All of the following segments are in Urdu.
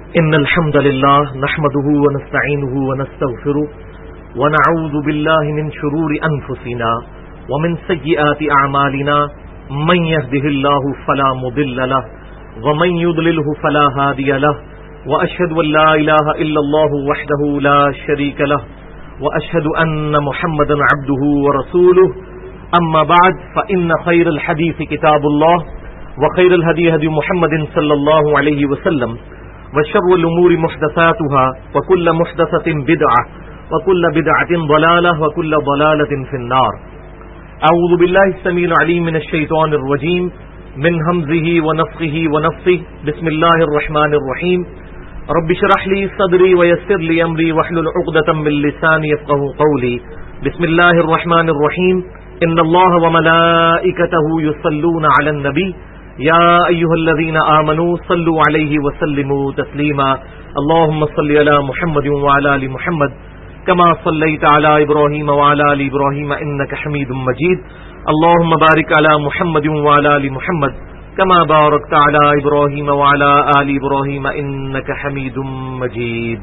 إن الحمد لله نحمده ونستعينه ونستغفره ونعوذ بالله من شرور أنفسنا ومن سيئات أعمالنا من يهده الله فلا مضل له ومن يضلله فلا هادي له وأشهد أن لا إله إلا الله وحده لا شريك له وأشهد أن محمدا عبده ورسوله أما بعد فإن خير الحديث كتاب الله وخير الهدي هدي محمد صلى الله عليه وسلم وشر الأمور محدثاتها وكل محدثة بدعة وكل بدعة ضلالة وكل ضلالة في النار. أعوذ بالله السميع العليم من الشيطان الرجيم من همزه ونفخه ونفثه. بسم الله الرحمن الرحيم. رب اشرح لي صدري ويسر لي أمري واحلل عقدة من لساني يفقهوا قولي. بسم الله الرحمن الرحيم. إن الله وملائكته يصلون على النبي يا أيها الذين آمنوا صلوا عليه وسلموا تسليما. اللهم صل على محمد وعلى آل محمد كما صليت على إبراهيم وعلى آل إبراهيم إنك حميد مجيد. اللهم بارك على محمد وعلى آل محمد كما باركت على إبراهيم وعلى آل إبراهيم إنك حميد مجيد.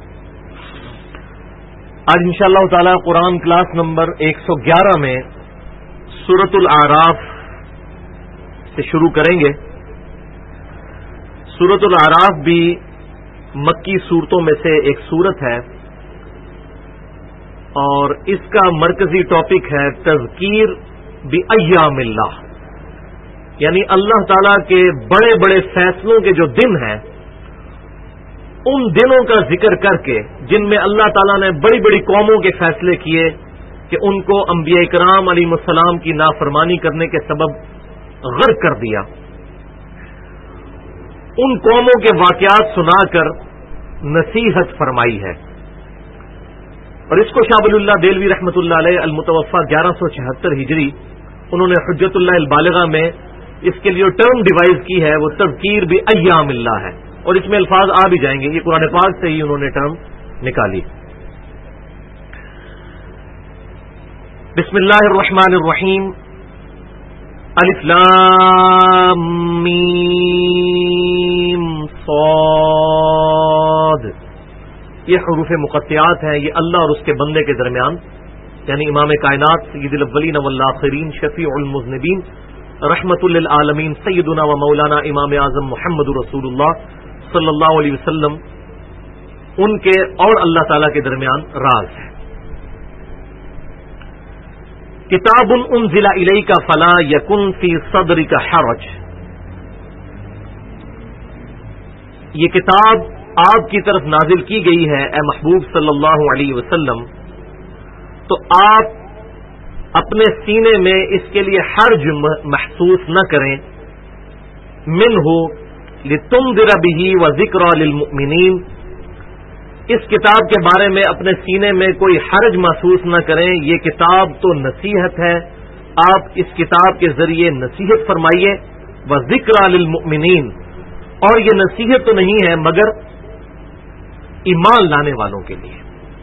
آج انشاءاللہ تعالی قرآن کلاس نمبر 111 میں سورۃ الاعراف سے شروع کریں گے. سورۃ الاعراف بھی مکی صورتوں میں سے ایک صورت ہے اور اس کا مرکزی ٹاپک ہے تذکیر بایام اللہ، یعنی اللہ تعالی کے بڑے بڑے فیصلوں کے جو دن ہیں ان دنوں کا ذکر کر کے جن میں اللہ تعالیٰ نے بڑی بڑی قوموں کے فیصلے کیے کہ ان کو انبیاء کرام علیہ السلام کی نافرمانی کرنے کے سبب غرق کر دیا. ان قوموں کے واقعات سنا کر نصیحت فرمائی ہے اور اس کو شاہ ولی اللہ دہلوی رحمۃ اللہ علیہ المتوفی 1176 ہجری انہوں نے حجت اللہ البالغہ میں اس کے لیے ٹرم ڈیوائز کی ہے، وہ تذکیر بایام اللہ ہے اور اس میں الفاظ آ بھی جائیں گے، یہ قرآن پاک سے ہی انہوں نے ٹرم نکالی. بسم اللہ الرحمن الرحیم. الف لام میم صاد، یہ حروف مقطعات ہیں، یہ اللہ اور اس کے بندے کے درمیان، یعنی امام کائنات سید الاولین والآخرین شفیع المذنبین رحمت للعالمین سیدنا و مولانا امام اعظم محمد رسول اللہ صلی اللہ علیہ وسلم، ان کے اور اللہ تعالی کے درمیان راز ہے. کتاب انزل الیک فلا یکن فی صدرک حرج، یہ کتاب آپ کی طرف نازل کی گئی ہے اے محبوب صلی اللہ علیہ وسلم، تو آپ اپنے سینے میں اس کے لیے حرج محسوس نہ کریں. منہ لتنذر بہ وذکری للمؤمنین، اس کتاب کے بارے میں اپنے سینے میں کوئی حرج محسوس نہ کریں، یہ کتاب تو نصیحت ہے، آپ اس کتاب کے ذریعے نصیحت فرمائیے. وذکری للمؤمنین، اور یہ نصیحت تو نہیں ہے مگر ایمان لانے والوں کے لیے.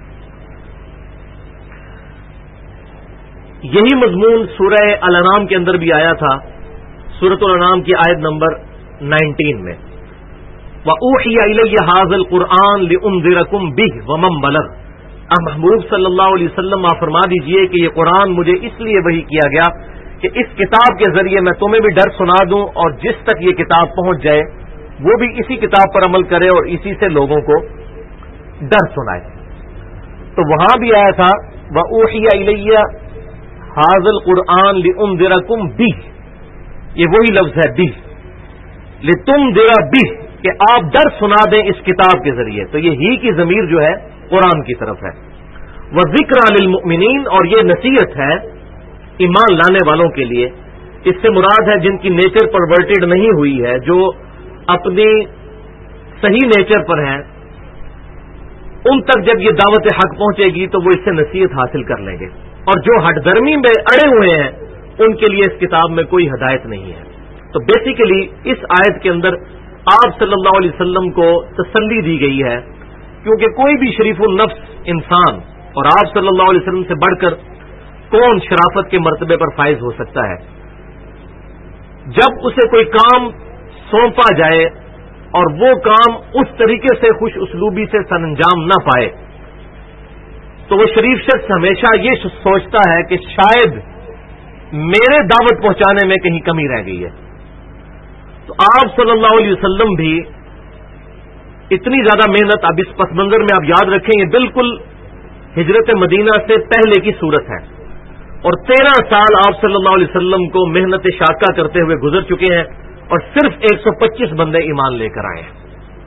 یہی مضمون سورہ الانعام کے اندر بھی آیا تھا، سورۃ الانعام کی آیت نمبر 19 میں. وَأُوحِيَ إِلَيَّ هَذَا الْقُرْآنُ لِأُنذِرَكُم بِهِ وَمَن بَلَغَ. محبوب صلی اللہ علیہ وسلم آپ فرما دیجئے کہ یہ قرآن مجھے اس لیے وحی کیا گیا کہ اس کتاب کے ذریعے میں تمہیں بھی ڈر سنا دوں اور جس تک یہ کتاب پہنچ جائے وہ بھی اسی کتاب پر عمل کرے اور اسی سے لوگوں کو ڈر سنائے. تو وہاں بھی آیا تھا وَأُوحِيَ إِلَيَّ هَذَا الْقُرْآنُ لِأُنذِرَكُم بِهِ، یہ وہی لفظ ہے بِهِ، لِتُنذِرَ بِهِ، کہ آپ ڈر سنا دیں اس کتاب کے ذریعے. تو یہ ہی کی ضمیر جو ہے قرآن کی طرف ہے. وَذِكْرَى لِلْمُؤْمِنِينَ، اور یہ نصیحت ہے ایمان لانے والوں کے لیے. اس سے مراد ہے جن کی نیچر پرورٹڈ نہیں ہوئی ہے، جو اپنی صحیح نیچر پر ہیں، ان تک جب یہ دعوت حق پہنچے گی تو وہ اس سے نصیحت حاصل کر لیں گے. اور جو ہٹ درمی میں اڑے ہوئے ہیں ان کے لیے اس کتاب میں کوئی ہدایت نہیں ہے. تو بیسیکلی اس آیت کے اندر آپ صلی اللہ علیہ وسلم کو تسلی دی گئی ہے، کیونکہ کوئی بھی شریف النفس انسان، اور آپ صلی اللہ علیہ وسلم سے بڑھ کر کون شرافت کے مرتبے پر فائز ہو سکتا ہے، جب اسے کوئی کام سونپا جائے اور وہ کام اس طریقے سے خوش اسلوبی سے سر انجام نہ پائے تو وہ شریف شخص ہمیشہ یہ سوچتا ہے کہ شاید میرے دعوت پہنچانے میں کہیں کمی رہ گئی ہے. تو آپ صلی اللہ علیہ وسلم بھی اتنی زیادہ محنت، اب اس پس منظر میں آپ یاد رکھیں یہ بالکل ہجرت مدینہ سے پہلے کی صورت ہے، اور 13 سال آپ صلی اللہ علیہ وسلم کو محنت شاقہ کرتے ہوئے گزر چکے ہیں، اور صرف 125 بندے ایمان لے کر آئے ہیں.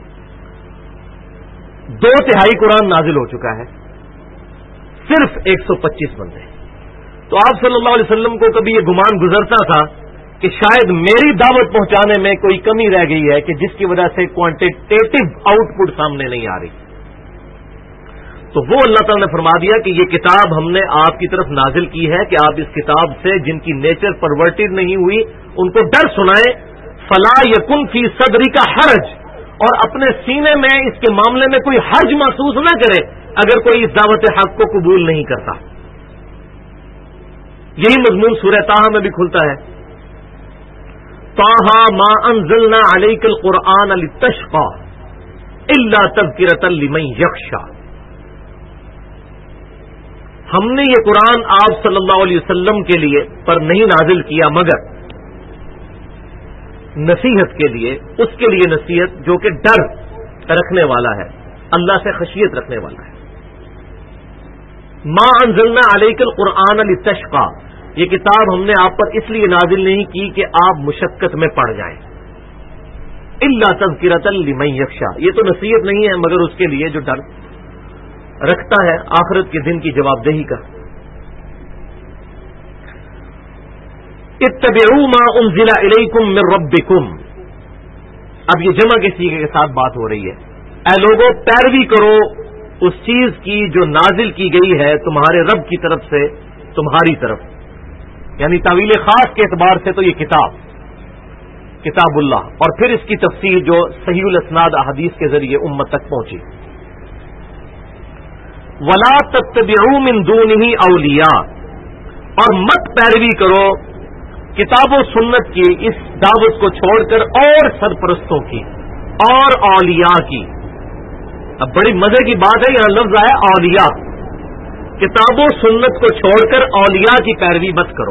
2/3 قرآن نازل ہو چکا ہے، صرف 125 بندے. تو آپ صلی اللہ علیہ وسلم کو کبھی یہ گمان گزرتا تھا کہ شاید میری دعوت پہنچانے میں کوئی کمی رہ گئی ہے کہ جس کی وجہ سے کوانٹیٹیو آؤٹ پٹ سامنے نہیں آ رہی. تو وہ اللہ تعالیٰ نے فرما دیا کہ یہ کتاب ہم نے آپ کی طرف نازل کی ہے کہ آپ اس کتاب سے جن کی نیچر پرورٹڈ نہیں ہوئی ان کو ڈر سنائیں. فلا یکن فی صدری کا حرج، اور اپنے سینے میں اس کے معاملے میں کوئی حرج محسوس نہ کرے اگر کوئی اس دعوت حق کو قبول نہیں کرتا. یہی مضمون سورہ طٰہٰ میں بھی کھلتا ہے. طٰہٰ ما انزلنا علیک القرآن لتشقى الا تذکرۃ لمن یخشى. ہم نے یہ قرآن آپ صلی اللہ علیہ وسلم کے لیے پر نہیں نازل کیا مگر نصیحت کے لیے، اس کے لیے نصیحت جو کہ ڈر رکھنے والا ہے، اللہ سے خشیت رکھنے والا ہے. ما انزلنا علیک القرآن لتشقى، یہ کتاب ہم نے آپ پر اس لیے نازل نہیں کی کہ آپ مشقت میں پڑ جائیں. الا تذکرۃ لمن یخشى، یہ تو نصیحت نہیں ہے مگر اس کے لیے جو ڈر رکھتا ہے آخرت کے دن کی جواب دہی کا. اتبعوا ما انزل الیکم من ربکم، اب یہ جمع کے صیغے کے ساتھ بات ہو رہی ہے. اے لوگوں پیروی کرو اس چیز کی جو نازل کی گئی ہے تمہارے رب کی طرف سے تمہاری طرف، یعنی تعویل خاص کے اعتبار سے تو یہ کتاب اللہ، اور پھر اس کی تفسیر جو صحیح الاسناد احادیث کے ذریعے امت تک پہنچی. ولا تتبعوا من دونہ اولیاء، اور مت پیروی کرو کتاب و سنت کی اس دعوت کو چھوڑ کر اور سرپرستوں کی اور اولیاء کی. اب بڑی مزے کی بات ہے، یہاں لفظ ہے اولیاء. کتاب و سنت کو چھوڑ کر اولیاء کی پیروی مت کرو.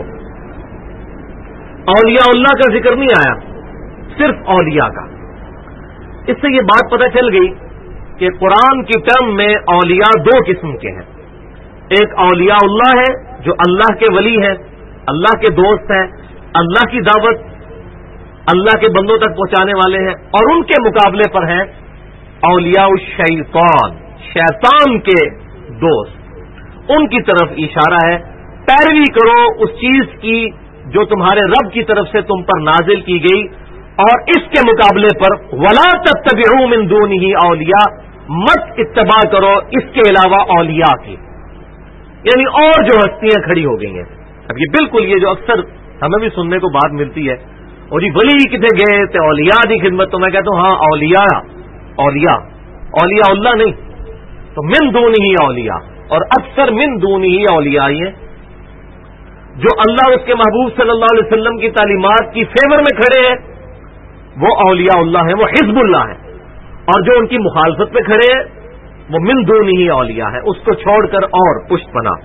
اولیاء اللہ کا ذکر نہیں آیا، صرف اولیاء کا. اس سے یہ بات پتہ چل گئی کہ قرآن کی ٹرم میں اولیاء 2 قسم کے ہیں. ایک اولیاء اللہ ہے جو اللہ کے ولی ہیں، اللہ کے دوست ہیں، اللہ کی دعوت اللہ کے بندوں تک پہنچانے والے ہیں، اور ان کے مقابلے پر ہیں اولیاء الشیطان، شیطان کے دوست. ان کی طرف اشارہ ہے پیروی کرو اس چیز کی جو تمہارے رب کی طرف سے تم پر نازل کی گئی، اور اس کے مقابلے پر ولا تتبعوا من دونہ اولیاء، مت اتباع کرو اس کے علاوہ اولیاء کی، یعنی اور جو ہستیاں کھڑی ہو گئی ہیں. اب یہ بالکل یہ جو اکثر ہمیں بھی سننے کو بات ملتی ہے، اور یہ ولی کتنے گئے تھے اولیاء کی خدمت، تو میں کہتا ہوں ہاں اولیاء اللہ نہیں تو من دونہ اولیاء، اور اکثر من دونہ اولیاء ہی ہیں جو اللہ اس کے محبوب صلی اللہ علیہ وسلم کی تعلیمات کی فیور میں کھڑے ہیں، وہ اولیاء اللہ ہیں، وہ حزب اللہ ہیں. اور جو ان کی مخالفت میں کھڑے ہیں وہ من دونہ اولیاء ہے، اس کو چھوڑ کر اور پشت پناہ.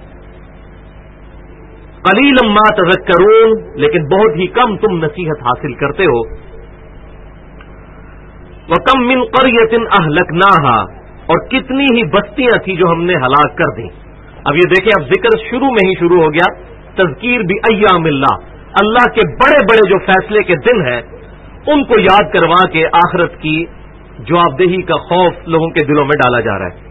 قلیلا ما تذکرون، لیکن بہت ہی کم تم نصیحت حاصل کرتے ہو. وَكَمْ مِنْ قَرْيَةٍ أَهْلَكْنَاهَا، اور کتنی ہی بستیاں تھی جو ہم نے ہلاک کر دیں. اب یہ دیکھیں، اب ذکر شروع میں ہی شروع ہو گیا، تذکیر بِأَيَّامِ اللَّهِ، اللہ کے بڑے بڑے جو فیصلے کے دن ہیں ان کو یاد کروا کے آخرت کی جواب دہی کا خوف لوگوں کے دلوں میں ڈالا جا رہا ہے.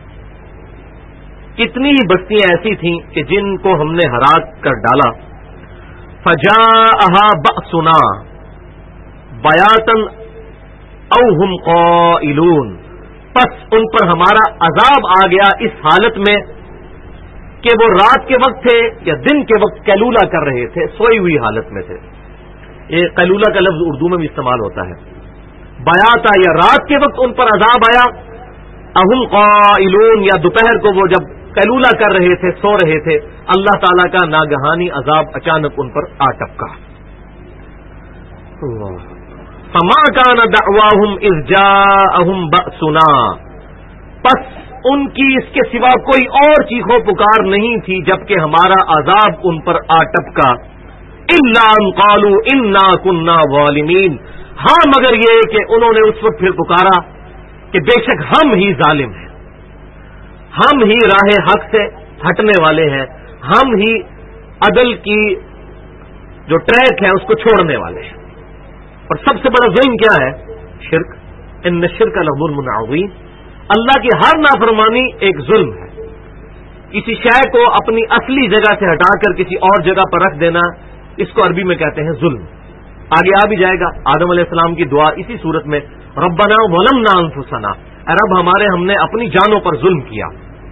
کتنی ہی بستیاں ایسی تھیں کہ جن کو ہم نے ہلاک کر ڈالا. فَجَاءَهَا بَأْسُنَا بَيَاتًا أَوْ هُمْ قَائِلُونَ، پس ان پر ہمارا عذاب آ گیا اس حالت میں کہ وہ رات کے وقت تھے یا دن کے وقت قیلولہ کر رہے تھے، سوئی ہوئی حالت میں تھے. یہ قیلولہ کا لفظ اردو میں بھی استعمال ہوتا ہے. بیاتا یا رات کے وقت ان پر عذاب آیا، اہم قائلون یا دوپہر کو وہ جب قیلولہ کر رہے تھے، سو رہے تھے، اللہ تعالیٰ کا ناگہانی عذاب اچانک ان پر آ ٹپکا. فما كان دعواهم اذ جاءهم بأسنا، پس ان کی اس کے سوا کوئی اور چیخو پکار نہیں تھی جبکہ ہمارا عذاب ان پر آ ٹپکا، الا ان قالوا انا كنا ظالمین، ہاں مگر یہ کہ انہوں نے اس وقت پھر پکارا کہ بے شک ہم ہی ظالم ہیں، ہم ہی راہ حق سے ہٹنے والے ہیں، ہم ہی عدل کی جو ٹریک ہے اس کو چھوڑنے والے ہیں۔ اور سب سے بڑا ظلم کیا ہے؟ شرک، ان الشرک لظلم عظیم، اللہ کی ہر نافرمانی ایک ظلم ہے۔ کسی شے کو اپنی اصلی جگہ سے ہٹا کر کسی اور جگہ پر رکھ دینا، اس کو عربی میں کہتے ہیں ظلم۔ آگے آ بھی جائے گا آدم علیہ السلام کی دعا اسی صورت میں، ربنا ظلمنا انفسنا، اے رب ہمارے ہم نے اپنی جانوں پر ظلم کیا۔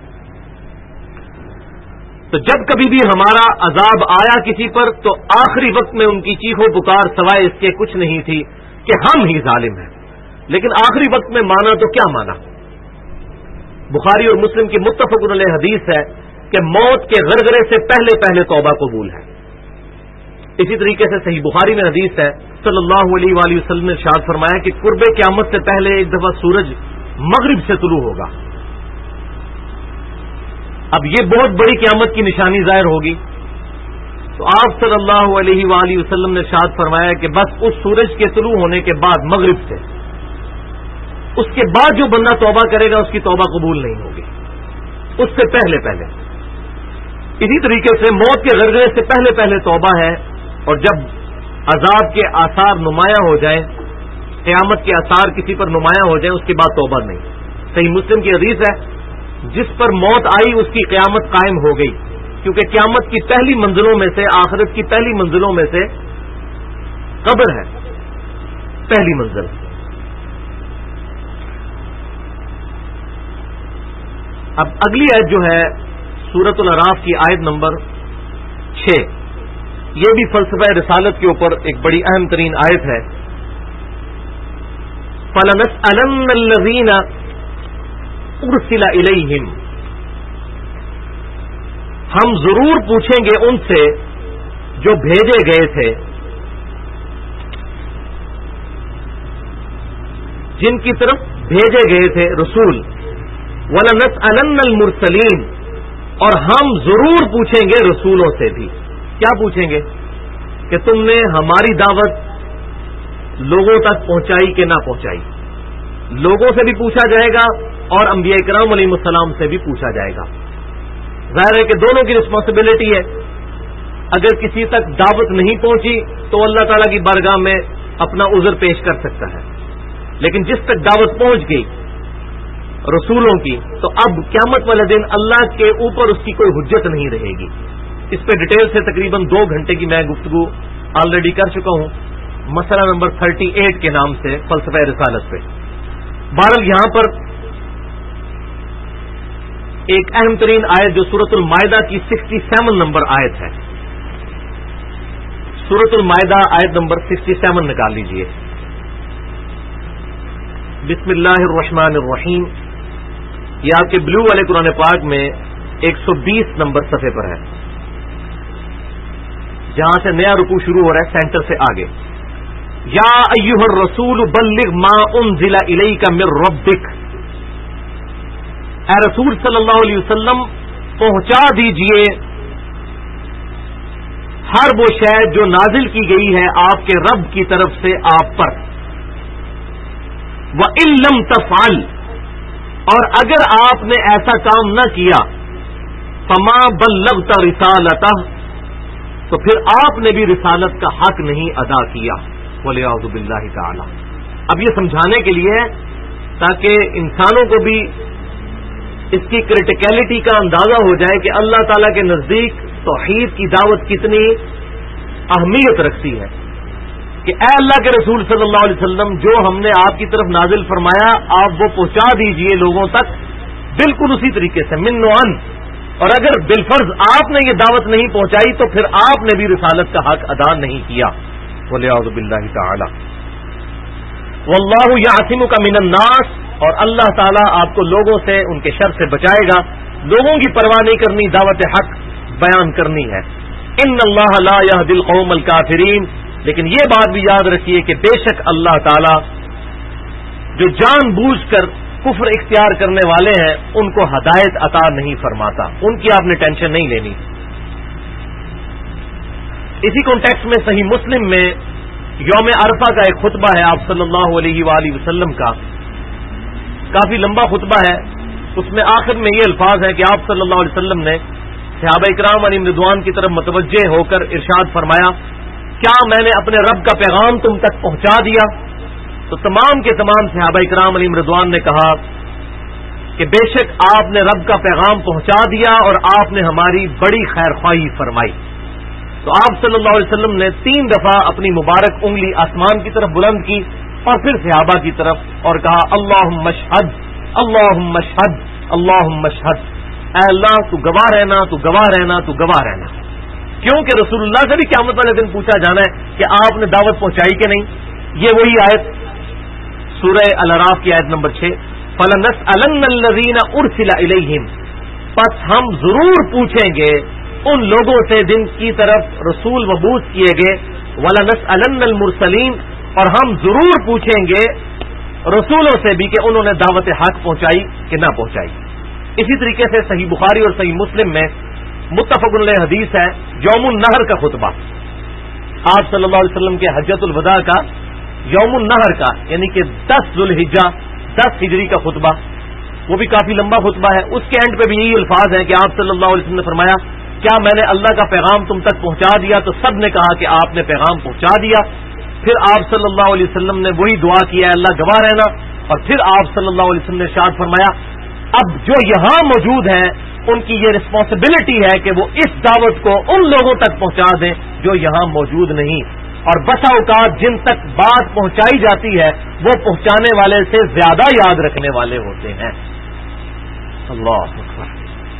تو جب کبھی بھی ہمارا عذاب آیا کسی پر تو آخری وقت میں ان کی چیخو پکار سوائے اس کے کچھ نہیں تھی کہ ہم ہی ظالم ہیں۔ لیکن آخری وقت میں مانا تو کیا مانا؟ بخاری اور مسلم کی متفق علیہ حدیث ہے کہ موت کے غرغرے سے پہلے پہلے توبہ قبول ہے۔ اسی طریقے سے صحیح بخاری میں حدیث ہے، صلی اللہ علیہ وآلہ وسلم نے ارشاد فرمایا کہ قرب قیامت سے پہلے ایک دفعہ سورج مغرب سے طلوع ہوگا۔ اب یہ بہت بڑی قیامت کی نشانی ظاہر ہوگی، تو آپ صلی اللہ علیہ وآلہ وسلم نے ارشاد فرمایا کہ بس اس سورج کے طلوع ہونے کے بعد مغرب سے، اس کے بعد جو بندہ توبہ کرے گا اس کی توبہ قبول نہیں ہوگی، اس سے پہلے پہلے۔ اسی طریقے سے موت کے غرغرے سے پہلے پہلے توبہ ہے، اور جب عذاب کے آثار نمایاں ہو جائیں، قیامت کے آثار کسی پر نمایاں ہو جائیں، اس کے بعد توبہ نہیں۔ صحیح مسلم کی حدیث ہے، جس پر موت آئی اس کی قیامت قائم ہو گئی، کیونکہ قیامت کی پہلی منزلوں میں سے، آخرت کی پہلی منزلوں میں سے قبر ہے، پہلی منزل۔ اب اگلی آیت جو ہے سورۃ الاعراف کی آیت نمبر 6، یہ بھی فلسفہ رسالت کے اوپر ایک بڑی اہم ترین آیت ہے۔ فَلَنَسْأَلَنَّ الَّذِينَ أُرْسِلَ إِلَيْهِمْ، ہم ضرور پوچھیں گے ان سے جو بھیجے گئے تھے، جن کی طرف بھیجے گئے تھے رسول۔ وَلَنَسْأَلَنَّ الْمُرْسَلِينَ، اور ہم ضرور پوچھیں گے رسولوں سے بھی۔ کیا پوچھیں گے؟ کہ تم نے ہماری دعوت لوگوں تک پہنچائی کہ نہ پہنچائی۔ لوگوں سے بھی پوچھا جائے گا اور انبیاء کرام علیہ السلام سے بھی پوچھا جائے گا۔ ظاہر ہے کہ دونوں کی رسپانسبلٹی ہے۔ اگر کسی تک دعوت نہیں پہنچی تو اللہ تعالیٰ کی بارگاہ میں اپنا عذر پیش کر سکتا ہے، لیکن جس تک دعوت پہنچ گئی رسولوں کی، تو اب قیامت والے دن اللہ کے اوپر اس کی کوئی حجت نہیں رہے گی۔ اس پہ ڈیٹیل سے تقریباً 2 گھنٹے کی میں گفتگو آلریڈی کر چکا ہوں، مسئلہ نمبر 38 کے نام سے فلسفہ رسالت پہ۔ بہرحال یہاں پر ایک اہم ترین آیت جو سورۃ المائدہ کی 67 نمبر آیت ہے، سورۃ المائدہ آیت نمبر 67 نکال لیجئے۔ بسم اللہ الرحمن الرحیم، یہ آپ کے بلو والے قرآن پاک میں 120 نمبر صفحے پر ہے، جہاں سے نیا رکوع شروع ہو رہا ہے سینٹر سے آگے۔ یا ایھا الرسول بلغ ما انزل الیک من ربک، اے رسول صلی اللہ علیہ وسلم پہنچا دیجئے ہر وہ شے جو نازل کی گئی ہے آپ کے رب کی طرف سے آپ پر۔ وَإِن لَّمْ تَفْعَلْ، اور اگر آپ نے ایسا کام نہ کیا، فَمَا بَلَّغْتَ رِسَالَتَهُ، تو پھر آپ نے بھی رسالت کا حق نہیں ادا کیا۔ وَلِيَعُوذُ بِاللَّهِ تَعَالَى۔ اب یہ سمجھانے کے لیے ہے تاکہ انسانوں کو بھی اس کی کریٹیکلٹی کا اندازہ ہو جائے کہ اللہ تعالیٰ کے نزدیک توحید کی دعوت کتنی اہمیت رکھتی ہے، کہ اے اللہ کے رسول صلی اللہ علیہ وسلم جو ہم نے آپ کی طرف نازل فرمایا آپ وہ پہنچا دیجئے لوگوں تک بالکل اسی طریقے سے من و عن، اور اگر بالفرض آپ نے یہ دعوت نہیں پہنچائی تو پھر آپ نے بھی رسالت کا حق ادا نہیں کیا۔ وَلِيَعُوذُ بِاللَّهِ تَعَالَى۔ وَاللَّهُ يَعْصِمُكَ مِنَ النَّاسِ، اور اللہ تعالیٰ آپ کو لوگوں سے ان کے شر سے بچائے گا۔ لوگوں کی پرواہ نہیں کرنی، دعوت حق بیان کرنی ہے۔ ان اللہ لا يهدي القوم الكافرین، لیکن یہ بات بھی یاد رکھیے کہ بے شک اللہ تعالی جو جان بوجھ کر کفر اختیار کرنے والے ہیں ان کو ہدایت عطا نہیں فرماتا، ان کی آپ نے ٹینشن نہیں لینی۔ اسی کانٹیکسٹ میں صحیح مسلم میں یوم عرفہ کا ایک خطبہ ہے آپ صلی اللہ علیہ وآلہ وسلم کا، کافی لمبا خطبہ ہے، اس میں آخر میں یہ الفاظ ہیں کہ آپ صلی اللہ علیہ وسلم نے صحابہ کرام علیہم رضوان کی طرف متوجہ ہو کر ارشاد فرمایا، کیا میں نے اپنے رب کا پیغام تم تک پہنچا دیا؟ تو تمام کے تمام صحابہ کرام علیہم رضوان نے کہا کہ بے شک آپ نے رب کا پیغام پہنچا دیا اور آپ نے ہماری بڑی خیر خواہی فرمائی۔ تو آپ صلی اللہ علیہ وسلم نے 3 دفعہ اپنی مبارک انگلی آسمان کی طرف بلند کی اور پھر صحابہ کی طرف اور کہا اللہم اشہد اللہم اشہد اللہم اشہد، اے اللہ تو گواہ رہنا، تو گواہ رہنا، تو گواہ رہنا، کیونکہ رسول اللہ سے بھی قیامت والے دن پوچھا جانا ہے کہ آپ نے دعوت پہنچائی کہ نہیں۔ یہ وہی آیت سورہ الاعراف کی آیت نمبر 6، فَلَنَسْأَلَنَّ الَّذِينَ أُرْسِلَ إِلَيْهِمْ، پس ہم ضرور پوچھیں گے ان لوگوں سے جن کی طرف رسول مبعوث کیے گئے، وَلَنَسْأَلَنَّ الْمُرْسَلِينَ، اور ہم ضرور پوچھیں گے رسولوں سے بھی کہ انہوں نے دعوت حق پہنچائی کہ نہ پہنچائی۔ اسی طریقے سے صحیح بخاری اور صحیح مسلم میں متفق علیہ حدیث ہے یوم النحر کا خطبہ، آپ صلی اللہ علیہ وسلم کے حجۃ الوداع کا یوم النحر کا، یعنی کہ 10 ذوالحجہ 10 ہجری کا خطبہ، وہ بھی کافی لمبا خطبہ ہے۔ اس کے اینڈ پہ بھی یہی الفاظ ہیں کہ آپ صلی اللہ علیہ وسلم نے فرمایا کیا میں نے اللہ کا پیغام تم تک پہنچا دیا؟ تو سب نے کہا کہ آپ نے پیغام پہنچا دیا۔ پھر آپ صلی اللہ علیہ وسلم نے وہی دعا کیا ہے اللہ گواہ رہنا، اور پھر آپ صلی اللہ علیہ وسلم نے ارشاد فرمایا اب جو یہاں موجود ہیں ان کی یہ رسپانسبلٹی ہے کہ وہ اس دعوت کو ان لوگوں تک پہنچا دیں جو یہاں موجود نہیں، اور بسا اوقات جن تک بات پہنچائی جاتی ہے وہ پہنچانے والے سے زیادہ یاد رکھنے والے ہوتے ہیں۔ اللہ اکبر۔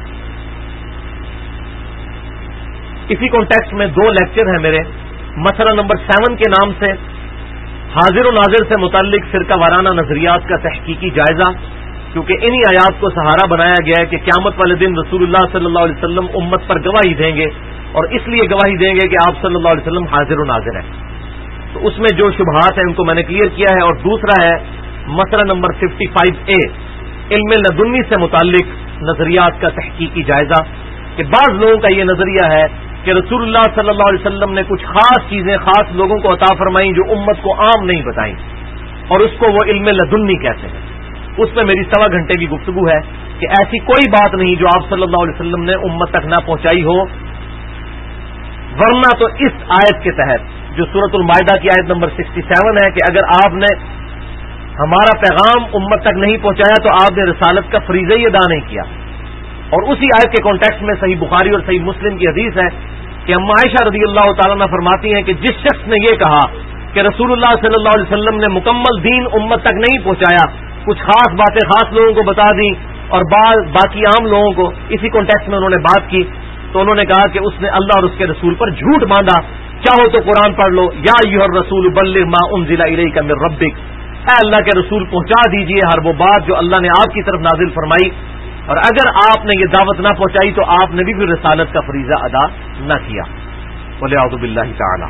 اسی کانٹیکسٹ میں 2 لیکچر ہیں میرے، مسئلہ نمبر 7 کے نام سے حاضر و ناظر سے متعلق فرقہ وارانہ نظریات کا تحقیقی جائزہ، کیونکہ انہی آیات کو سہارا بنایا گیا ہے کہ قیامت والے دن رسول اللہ صلی اللہ علیہ وسلم امت پر گواہی دیں گے، اور اس لیے گواہی دیں گے کہ آپ صلی اللہ علیہ وسلم حاضر و ناظر ہیں۔ تو اس میں جو شبہات ہیں ان کو میں نے کلیئر کیا ہے، اور دوسرا ہے مسئلہ نمبر 55A علم لدنی سے متعلق نظریات کا تحقیقی جائزہ، کہ بعض لوگوں کا یہ نظریہ ہے کہ رسول اللہ صلی اللہ علیہ وسلم نے کچھ خاص چیزیں خاص لوگوں کو عطا فرمائیں جو امت کو عام نہیں بتائیں، اور اس کو وہ علم لدنی کہتے ہیں۔ اس میں میری 1.25 گھنٹے کی گفتگو ہے کہ ایسی کوئی بات نہیں جو آپ صلی اللہ علیہ وسلم نے امت تک نہ پہنچائی ہو، ورنہ تو اس آیت کے تحت جو سورۃ المائدہ کی آیت نمبر 67 ہے کہ اگر آپ نے ہمارا پیغام امت تک نہیں پہنچایا تو آپ نے رسالت کا فریضہ ہی ادا نہیں کیا، اور اسی آیت کے کانٹیکسٹ میں صحیح بخاری اور صحیح مسلم کی حدیث ہے کہ اما عائشہ رضی اللہ تعالیٰ عنہ فرماتی ہیں کہ جس شخص نے یہ کہا کہ رسول اللہ صلی اللہ علیہ وسلم نے مکمل دین امت تک نہیں پہنچایا، کچھ خاص باتیں خاص لوگوں کو بتا دی اور باقی عام لوگوں کو، اسی کانٹیکسٹ میں انہوں نے بات کی تو انہوں نے کہا کہ اس نے اللہ اور اس کے رسول پر جھوٹ باندھا، چاہو تو قرآن پڑھ لو، یا ایھا الرسول بلغ ما انزل الیک من ربک، اے اللہ کے رسول پہنچا دیجئے ہر وہ بات جو اللہ نے آپ کی طرف نازل فرمائی، اور اگر آپ نے یہ دعوت نہ پہنچائی تو آپ نے بھی پھر رسالت کا فریضہ ادا نہ کیا۔ وَلِعَوْذُ بِاللَّهِ تَعَالَى۔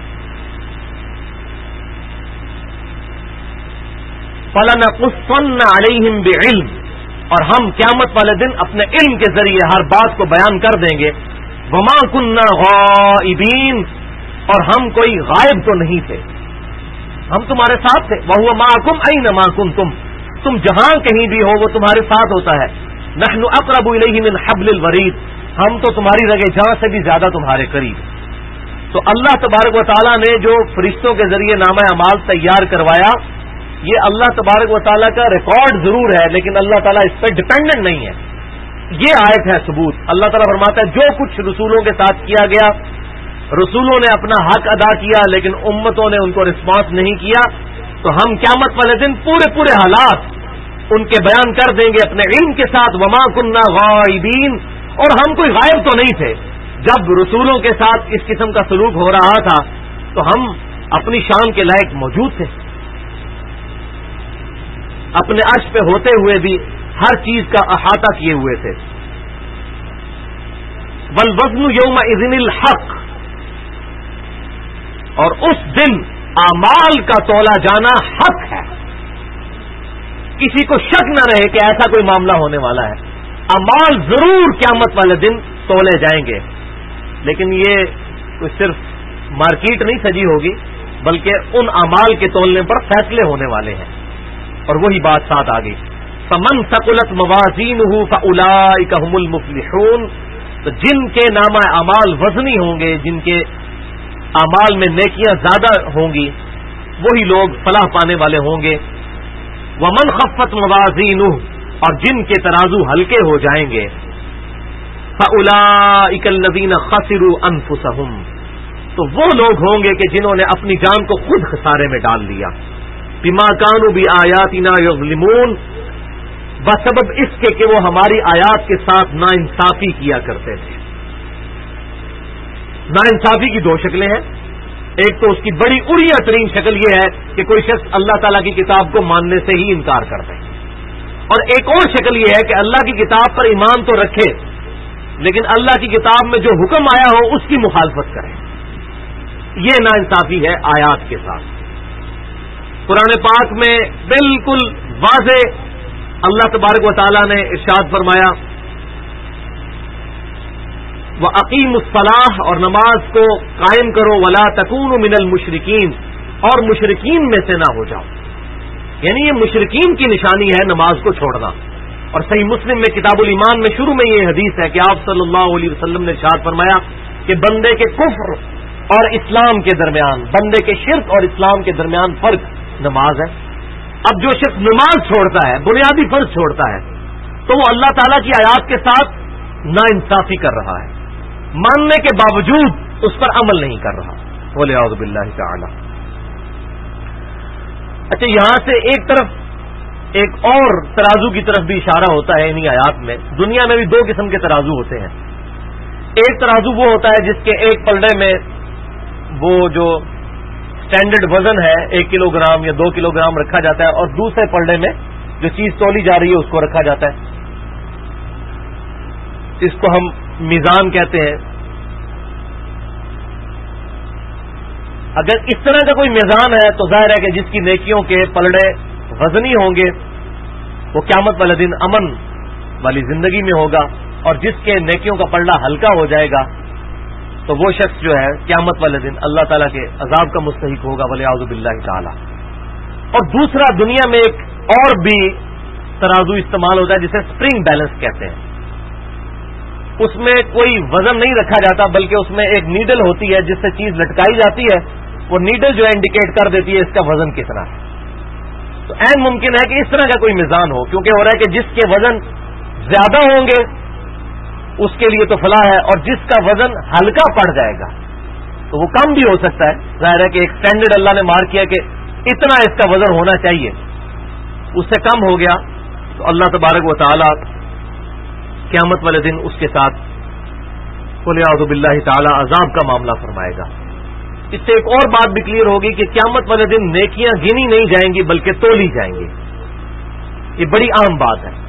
فَلَنَقُصَّنَّ عَلَيْهِمْ بِعِلْمٍ، اور ہم قیامت والے دن اپنے علم کے ذریعے ہر بات کو بیان کر دیں گے، وَمَا كُنَّا غَائِبِينَ، اور ہم کوئی غائب تو نہیں تھے، ہم تمہارے ساتھ تھے، وَهُوَ مَعَكُمْ أَيْنَمَا كُنتُمْ، تم جہاں کہیں بھی ہو وہ تمہارے ساتھ ہوتا ہے، نحن اقرب الیہ من حبل الورید، ہم تو تمہاری رگے جاں سے بھی زیادہ تمہارے قریب۔ تو اللہ تبارک و تعالیٰ نے جو فرشتوں کے ذریعے نامہ اعمال تیار کروایا، یہ اللہ تبارک و تعالیٰ کا ریکارڈ ضرور ہے، لیکن اللہ تعالیٰ اس پہ ڈیپینڈنٹ نہیں ہے۔ یہ آیت ہے ثبوت۔ اللہ تعالیٰ فرماتا ہے جو کچھ رسولوں کے ساتھ کیا گیا، رسولوں نے اپنا حق ادا کیا لیکن امتوں نے ان کو رسپانس نہیں کیا، تو ہم قیامت والے دن پورے حالات ان کے بیان کر دیں گے اپنے علم کے ساتھ، وما کننا غائبین، اور ہم کوئی غائب تو نہیں تھے۔ جب رسولوں کے ساتھ اس قسم کا سلوک ہو رہا تھا تو ہم اپنی شان کے لائق موجود تھے، اپنے عرش پہ ہوتے ہوئے بھی ہر چیز کا احاطہ کیے ہوئے تھے۔ والوزن یومئذ الحق، اور اس دن اعمال کا تولا جانا حق ہے. کسی کو شک نہ رہے کہ ایسا کوئی معاملہ ہونے والا ہے. اعمال ضرور قیامت والے دن تولے جائیں گے، لیکن یہ کوئی صرف مارکیٹ نہیں سجی ہوگی، بلکہ ان اعمال کے تولنے پر فیصلے ہونے والے ہیں. اور وہی بات ساتھ آ گئی، فمن ثقلت موازینہ فاولئک هم المفلحون. تو جن کے نامہ اعمال وزنی ہوں گے، جن کے اعمال میں نیکیاں زیادہ ہوں گی، وہی لوگ فلاح پانے والے ہوں گے. ومن خفت موازینہ، اور جن کے ترازو ہلکے ہو جائیں گے، فاولئک الذین خسروا انفسهم، تو وہ لوگ ہوں گے کہ جنہوں نے اپنی جان کو خود خسارے میں ڈال دیا. بما كانوا بآیاتنا یظلمون، بسبب اس کے کہ وہ ہماری آیات کے ساتھ ناانصافی کیا کرتے تھے. ناانصافی کی دو شکلیں ہیں. ایک تو اس کی بڑی اڑیا ترین شکل یہ ہے کہ کوئی شخص اللہ تعالیٰ کی کتاب کو ماننے سے ہی انکار کر دے، اور ایک اور شکل یہ ہے کہ اللہ کی کتاب پر ایمان تو رکھے لیکن اللہ کی کتاب میں جو حکم آیا ہو اس کی مخالفت کرے. یہ ناانصافی ہے آیات کے ساتھ. قرآن پاک میں بالکل واضح اللہ تبارک و تعالیٰ نے ارشاد فرمایا، وَأَقِيمُوا الصَّلَاةَ، اور نماز کو قائم کرو، وَلَا تَكُونُوا مِنَ الْمُشْرِكِينَ، اور مشرکین میں سے نہ ہو جاؤ. یعنی یہ مشرکین کی نشانی ہے نماز کو چھوڑنا. اور صحیح مسلم میں کتاب الایمان میں شروع میں یہ حدیث ہے کہ آپ صلی اللہ علیہ وسلم نے ارشاد فرمایا کہ بندے کے کفر اور اسلام کے درمیان، بندے کے شرک اور اسلام کے درمیان فرق نماز ہے. اب جو شخص نماز چھوڑتا ہے، بنیادی فرض چھوڑتا ہے، تو وہ اللہ تعالیٰ کی آیات کے ساتھ ناانصافی کر رہا ہے، ماننے کے باوجود اس پر عمل نہیں کر رہا. وَلِعَوْذُ بِاللَّهِ تَعَالَى. اچھا، یہاں سے ایک طرف ایک اور ترازو کی طرف بھی اشارہ ہوتا ہے انہی آیات میں. دنیا میں بھی دو قسم کے ترازو ہوتے ہیں. ایک ترازو وہ ہوتا ہے جس کے ایک پلڑے میں وہ جو اسٹینڈرڈ وزن ہے 1 کلو گرام یا 2 کلو گرام رکھا جاتا ہے، اور دوسرے پلڑے میں جو چیز تولی جا رہی ہے اس کو رکھا جاتا ہے. اس کو ہم میزان کہتے ہیں. اگر اس طرح کا کوئی میزان ہے تو ظاہر ہے کہ جس کی نیکیوں کے پلڑے وزنی ہوں گے وہ قیامت والے دن امن والی زندگی میں ہوگا، اور جس کے نیکیوں کا پلڑا ہلکا ہو جائے گا تو وہ شخص جو ہے قیامت والے دن اللہ تعالیٰ کے عذاب کا مستحق ہوگا. وَلِعَوْذُ بِاللَّهِ تَعَالَى. اور دوسرا دنیا میں ایک اور بھی ترازو استعمال ہوتا ہے جسے سپرنگ بیلنس کہتے ہیں. اس میں کوئی وزن نہیں رکھا جاتا بلکہ اس میں ایک نیڈل ہوتی ہے جس سے چیز لٹکائی جاتی ہے. وہ نیڈل جو ہے انڈیکیٹ کر دیتی ہے اس کا وزن کتنا ہے. تو عین ممکن ہے کہ اس طرح کا کوئی میزان ہو، کیونکہ ہو رہا ہے کہ جس کے وزن زیادہ ہوں گے اس کے لیے تو فلاح ہے، اور جس کا وزن ہلکا پڑ جائے گا تو وہ کم بھی ہو سکتا ہے. ظاہر ہے کہ ایک اسٹینڈرڈ اللہ نے مارک کیا کہ اتنا اس کا وزن ہونا چاہیے، اس سے کم ہو گیا تو اللہ تبارک و تعالی قیامت والے دن اس کے ساتھ وَلِعَوْذُ بِاللَّهِ تعالی عذاب کا معاملہ فرمائے گا. اس سے ایک اور بات بھی کلیئر ہوگی کہ قیامت والے دن نیکیاں گنی نہیں جائیں گی بلکہ تولی جائیں گی. یہ بڑی عام بات ہے،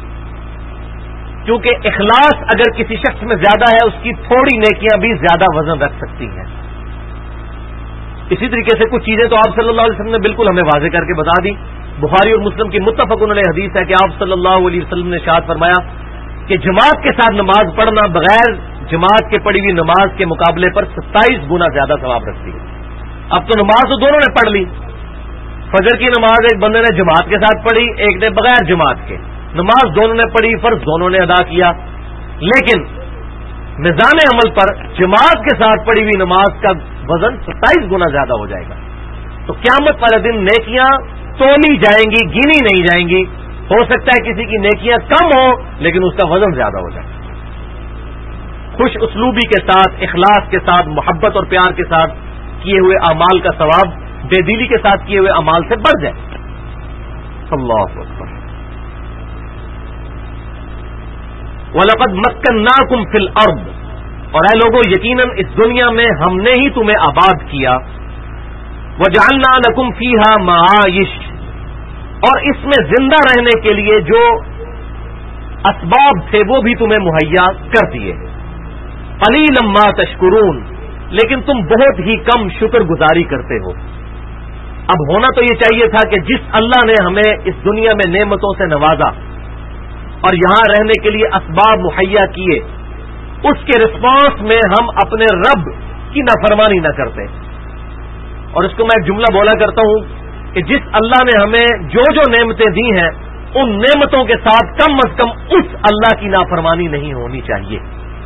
کیونکہ اخلاص اگر کسی شخص میں زیادہ ہے اس کی تھوڑی نیکیاں بھی زیادہ وزن رکھ سکتی ہیں. اسی طریقے سے کچھ چیزیں تو آپ صلی اللہ علیہ وسلم نے بالکل ہمیں واضح کر کے بتا دی. بخاری اور مسلم کی متفق علیہ حدیث ہے کہ آپ صلی اللہ علیہ وسلم نے ارشاد فرمایا کہ جماعت کے ساتھ نماز پڑھنا بغیر جماعت کے پڑھی ہوئی نماز کے مقابلے پر 27 گنا زیادہ ثواب رکھتی ہے. اب تو نماز تو دونوں نے پڑھ لی. فجر کی نماز ایک بندے نے جماعت کے ساتھ پڑھی، ایک نے بغیر جماعت کے. نماز دونوں نے پڑھی، فرض دونوں نے ادا کیا، لیکن میزان عمل پر جماعت کے ساتھ پڑھی ہوئی نماز کا وزن 27 گنا زیادہ ہو جائے گا. تو قیامت والے دن نیکیاں تولی جائیں گی، گنی نہیں جائیں گی. ہو سکتا ہے کسی کی نیکیاں کم ہو لیکن اس کا وزن زیادہ ہو جائے. خوش اسلوبی کے ساتھ، اخلاص کے ساتھ، محبت اور پیار کے ساتھ کیے ہوئے اعمال کا ثواب بے دلی کے ساتھ کیے ہوئے اعمال سے بڑھ جائے. اللہ اکبر. وَلَقَدْ مَكَّنَّاكُمْ فِي الْأَرْضِ، اور اے لوگوں یقیناً اس دنیا میں ہم نے ہی تمہیں آباد کیا. وَجَعَلْنَا لَكُمْ فِيهَا مَعَائِشَ، اور اس میں زندہ رہنے کے لیے جو اسباب تھے وہ بھی تمہیں مہیا کر دیے. قَلِيلًا مَا تَشْكُرُونَ، لیکن تم بہت ہی کم شکر گزاری کرتے ہو۔ اب ہونا تو یہ چاہیے تھا کہ جس اللہ نے ہمیں اس دنیا میں نعمتوں سے نوازا اور یہاں رہنے کے لیے اسباب مہیا کیے، اس کے رسپانس میں ہم اپنے رب کی نافرمانی نہ کرتے۔ اور اس کو میں ایک جملہ بولا کرتا ہوں کہ جس اللہ نے ہمیں جو جو نعمتیں دی ہیں ان نعمتوں کے ساتھ کم از کم اس اللہ کی نافرمانی نہیں ہونی چاہیے۔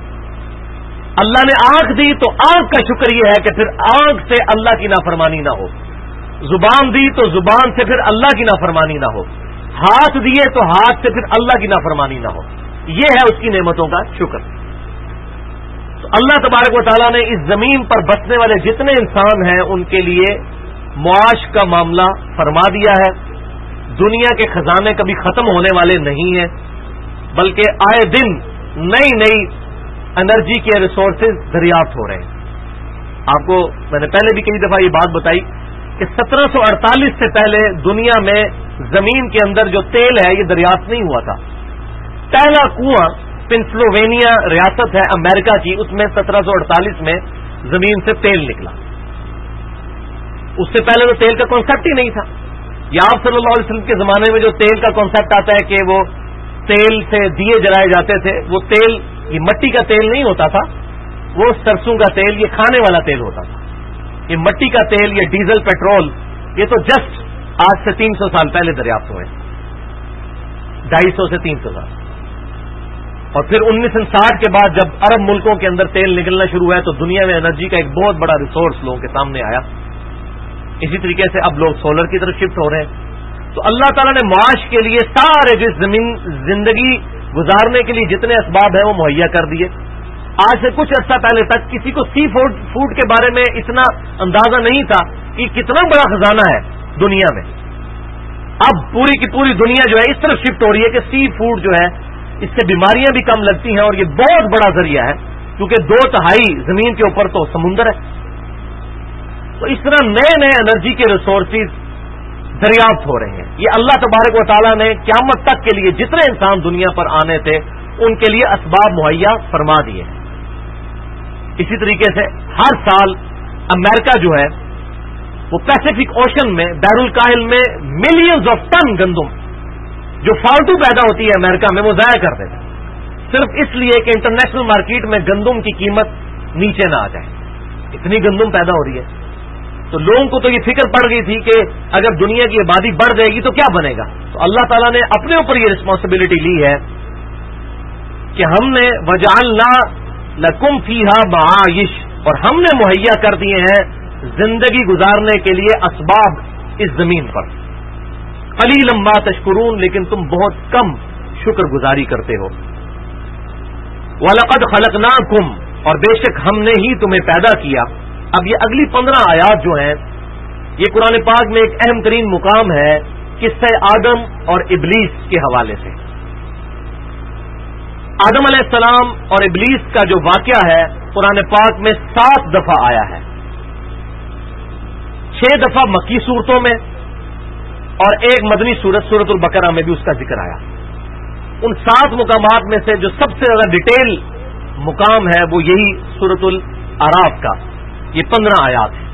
اللہ نے آنکھ دی تو آنکھ کا شکر یہ ہے کہ پھر آنکھ سے اللہ کی نافرمانی نہ ہو، زبان دی تو زبان سے پھر اللہ کی نافرمانی نہ ہو، ہاتھ دیے تو ہاتھ سے پھر اللہ کی نافرمانی نہ ہو۔ یہ ہے اس کی نعمتوں کا شکر۔ تو اللہ تبارک و تعالیٰ نے اس زمین پر بسنے والے جتنے انسان ہیں ان کے لیے معاش کا معاملہ فرما دیا ہے۔ دنیا کے خزانے کبھی ختم ہونے والے نہیں ہیں، بلکہ آئے دن نئی نئی انرجی کے ریسورسز دریافت ہو رہے ہیں۔ آپ کو میں نے پہلے بھی کئی دفعہ یہ بات بتائی کہ 1748 سے پہلے دنیا میں زمین کے اندر جو تیل ہے یہ دریافت نہیں ہوا تھا۔ پہلا کنواں پنسلوینیا ریاست ہے امریکہ کی، اس میں 1748 میں زمین سے تیل نکلا۔ اس سے پہلے تو تیل کا کانسیپٹ ہی نہیں تھا۔ یا آپ صلی اللہ علیہ وسلم کے زمانے میں جو تیل کا کانسیپٹ آتا ہے کہ وہ تیل سے دیے جلائے جاتے تھے، وہ تیل یہ مٹی کا تیل نہیں ہوتا تھا، وہ سرسوں کا تیل، یہ کھانے والا تیل ہوتا تھا۔ یہ مٹی کا تیل، یہ ڈیزل پیٹرول، یہ تو جسٹ آج سے 300 سال پہلے دریافت ہوئے، 250 سے 300 سال۔ اور پھر 1960 کے بعد جب عرب ملکوں کے اندر تیل نکلنا شروع ہوا تو دنیا میں انرجی کا ایک بہت بڑا ریسورس لوگوں کے سامنے آیا۔ اسی طریقے سے اب لوگ سولر کی طرف شفٹ ہو رہے ہیں۔ تو اللہ تعالیٰ نے معاش کے لیے سارے جس زندگی گزارنے کے لیے جتنے اسباب ہیں وہ مہیا کر دیے۔ آج سے کچھ عرصہ پہلے تک کسی کو سی فوڈ کے بارے میں اتنا اندازہ نہیں تھا کہ کتنا بڑا خزانہ ہے دنیا میں۔ اب پوری کی پوری دنیا جو ہے اس طرف شفٹ ہو رہی ہے کہ سی فوڈ جو ہے اس سے بیماریاں بھی کم لگتی ہیں، اور یہ بہت بڑا ذریعہ ہے کیونکہ 2/3 زمین کے اوپر تو سمندر ہے۔ تو اس طرح نئے نئے انرجی کے ریسورسز دریافت ہو رہے ہیں۔ یہ اللہ تبارک و تعالیٰ نے قیامت تک کے لیے جتنے انسان دنیا پر آنے تھے ان کے لیے اسباب مہیا فرما دیے ہیں۔ اسی طریقے سے ہر سال امریکہ جو ہے وہ پیسیفک اوشن میں بحر الکاہل میں ملینز آف ٹن گندم جو فالتو پیدا ہوتی ہے امریکہ میں وہ ضائع کر دیتے ہیں، صرف اس لیے کہ انٹرنیشنل مارکیٹ میں گندم کی قیمت نیچے نہ آ جائے۔ اتنی گندم پیدا ہو رہی ہے تو لوگوں کو تو یہ فکر پڑ گئی تھی کہ اگر دنیا کی آبادی بڑھ جائے گی تو کیا بنے گا۔ تو اللہ تعالیٰ نے اپنے اوپر یہ رسپانسبلٹی لی ہے کہ ہم نے وجعلنا لکم فیہا معائش، اور ہم نے مہیا کر دیے ہیں زندگی گزارنے کے لیے اسباب اس زمین پر۔ قلیلا ما تشکرون، لیکن تم بہت کم شکر گزاری کرتے ہو۔ وَلَقَدْ خَلَقْنَاكُمْ، اور بے شک ہم نے ہی تمہیں پیدا کیا۔ اب یہ اگلی 15 آیات جو ہیں یہ قرآن پاک میں ایک اہم ترین مقام ہے قصہ آدم اور ابلیس کے حوالے سے۔ آدم علیہ السلام اور ابلیس کا جو واقعہ ہے قرآن پاک میں 7 دفعہ آیا ہے، 6 دفعہ مکی صورتوں میں اور ایک مدنی صورت سورۃ البقرہ میں بھی اس کا ذکر آیا۔ ان 7 مقامات میں سے جو سب سے زیادہ ڈیٹیل مقام ہے وہ یہی سورۃ الاعراف کا، یہ 15 آیات ہیں۔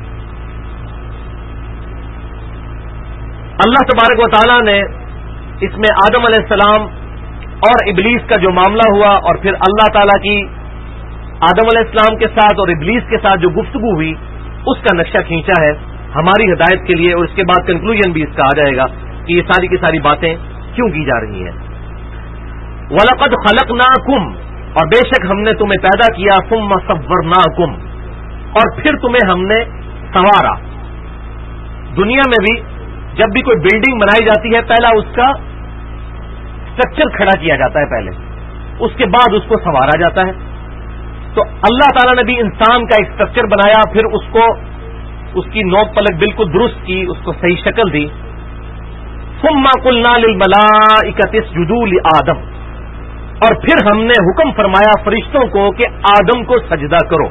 اللہ تبارک و تعالیٰ نے اس میں آدم علیہ السلام اور ابلیس کا جو معاملہ ہوا اور پھر اللہ تعالیٰ کی آدم علیہ السلام کے ساتھ اور ابلیس کے ساتھ جو گفتگو ہوئی اس کا نقشہ کھینچا ہے ہماری ہدایت کے لیے، اور اس کے بعد کنکلوژن بھی اس کا آ جائے گا کہ یہ ساری کی ساری باتیں کیوں کی جا رہی ہیں۔ وَلَقَدْ خَلَقْنَاكُمْ، اور بے شک ہم نے تمہیں پیدا کیا، ثُمَّ صَوَّرْنَاكُمْ، اور پھر تمہیں ہم نے سنوارا۔ دنیا میں بھی جب بھی کوئی بلڈنگ بنائی جاتی ہے پہلا اس کا اسٹرکچر کھڑا کیا جاتا ہے پہلے، اس کے بعد اس کو سنوارا جاتا ہے۔ تو اللہ تعالیٰ نے بھی انسان کا ایک اسٹرکچر بنایا، پھر اس کو اس کی نوک پلک بالکل درست کی، اس کو صحیح شکل دی۔ ثُمَّ قُلْنَا لِلْمَلَائِكَةِ اسْجُدُوا لِآدَمَ، اور پھر ہم نے حکم فرمایا فرشتوں کو کہ آدم کو سجدہ کرو۔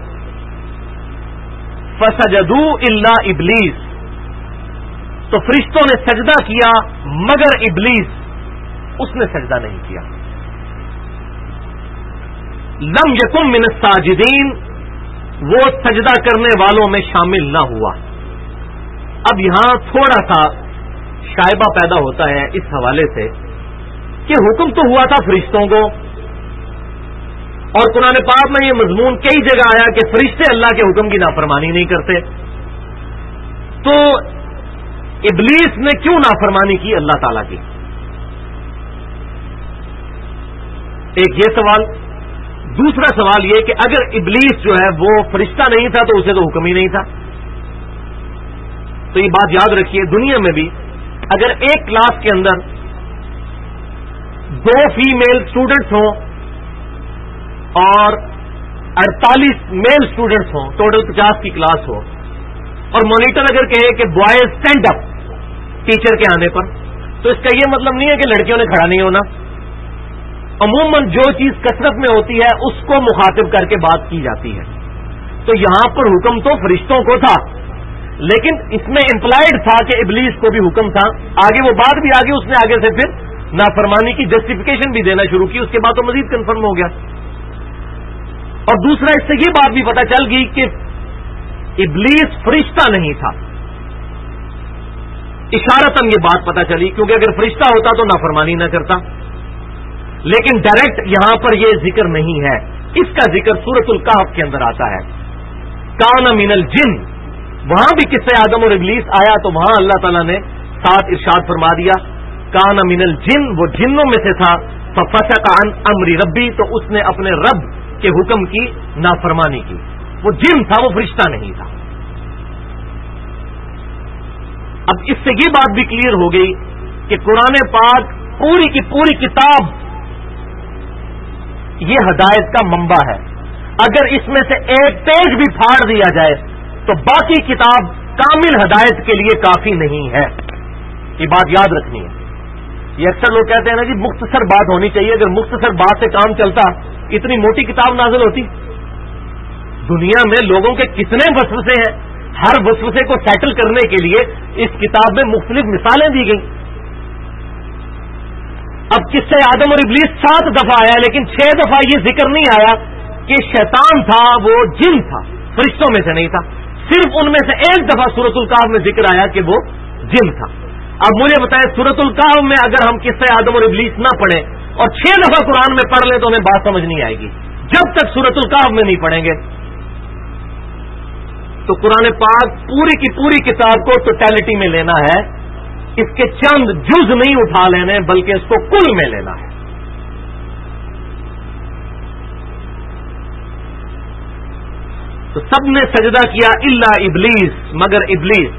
فَسَجَدُوا إِلَّا إِبْلِيسَ، تو فرشتوں نے سجدہ کیا مگر ابلیس، اس نے سجدہ نہیں کیا۔ لم یکن من الساجدین، وہ سجدہ کرنے والوں میں شامل نہ ہوا۔ اب یہاں تھوڑا سا شائبہ پیدا ہوتا ہے اس حوالے سے کہ حکم تو ہوا تھا فرشتوں کو، اور قرآن پاک میں یہ مضمون کئی جگہ آیا کہ فرشتے اللہ کے حکم کی نافرمانی نہیں کرتے، تو ابلیس نے کیوں نافرمانی کی اللہ تعالیٰ کی؟ ایک یہ سوال۔ دوسرا سوال یہ کہ اگر ابلیس جو ہے وہ فرشتہ نہیں تھا تو اسے تو حکم ہی نہیں تھا۔ تو یہ بات یاد رکھیے، دنیا میں بھی اگر ایک کلاس کے اندر 2 فیمیل اسٹوڈنٹس ہوں اور 48 میل اسٹوڈنٹس ہوں، ٹوٹل 50 کی کلاس ہو، اور مانیٹر اگر کہے کہ بوائز اسٹینڈ اپ ٹیچر کے آنے پر، تو اس کا یہ مطلب نہیں ہے کہ لڑکیوں نے کھڑا نہیں ہونا۔ عموماً جو چیز کثرت میں ہوتی ہے اس کو مخاطب کر کے بات کی جاتی ہے۔ تو یہاں پر حکم تو فرشتوں کو تھا، لیکن اس میں امپلائڈ تھا کہ ابلیس کو بھی حکم تھا۔ آگے وہ بات بھی آگے، اس نے آگے سے پھر نافرمانی کی جسٹیفیکیشن بھی دینا شروع کی، اس کے بعد تو مزید کنفرم ہو گیا۔ اور دوسرا اس سے یہ بات بھی پتہ چل گئی کہ ابلیس فرشتہ نہیں تھا، اشارتاً یہ بات پتہ چلی، کیونکہ اگر فرشتہ ہوتا تو نافرمانی نہ کرتا، لیکن ڈائریکٹ یہاں پر یہ ذکر نہیں ہے۔ اس کا ذکر سورۃ الکہف کے اندر آتا ہے، کان من الجن، وہاں بھی قصہ آدم اور ابلیس آیا تو وہاں اللہ تعالیٰ نے ساتھ ارشاد فرما دیا کان من الجن، وہ جنوں میں سے تھا، ففسق عن امر ربی، تو اس نے اپنے رب کے حکم کی نافرمانی کی۔ وہ جن تھا، وہ فرشتہ نہیں تھا۔ اب اس سے یہ بات بھی کلیئر ہو گئی کہ قرآن پاک پوری کی پوری کتاب یہ ہدایت کا منبع ہے۔ اگر اس میں سے ایک پیج بھی پھاڑ دیا جائے تو باقی کتاب کامل ہدایت کے لیے کافی نہیں ہے۔ یہ بات یاد رکھنی ہے۔ یہ اکثر لوگ کہتے ہیں نا جی مختصر بات ہونی چاہیے، اگر مختصر بات سے کام چلتا اتنی موٹی کتاب نازل ہوتی۔ دنیا میں لوگوں کے کتنے وسوسے ہیں، ہر وسوسے کو سیٹل کرنے کے لیے اس کتاب میں مختلف مثالیں دی گئیں۔ اب قصہ آدم اور ابلیس 7 دفعہ آیا، لیکن 6 دفعہ یہ ذکر نہیں آیا کہ شیطان تھا، وہ جن تھا، فرشتوں میں سے نہیں تھا۔ صرف ان میں سے ایک دفعہ سورۃ الکہف میں ذکر آیا کہ وہ جن تھا۔ اب مجھے بتائیں سورۃ الکہف میں اگر ہم قصہ آدم اور ابلیس نہ پڑھیں اور 6 دفعہ قرآن میں پڑھ لیں تو ہمیں بات سمجھ نہیں آئے گی، جب تک سورۃ الکہف میں نہیں پڑھیں گے۔ تو قرآن پاک پوری کی پوری کتاب کو ٹوٹیلٹی میں لینا ہے، اس کے چند جز نہیں اٹھا لینے بلکہ اس کو کل میں لینا ہے۔ تو سب نے سجدہ کیا الا ابلیس، مگر ابلیس،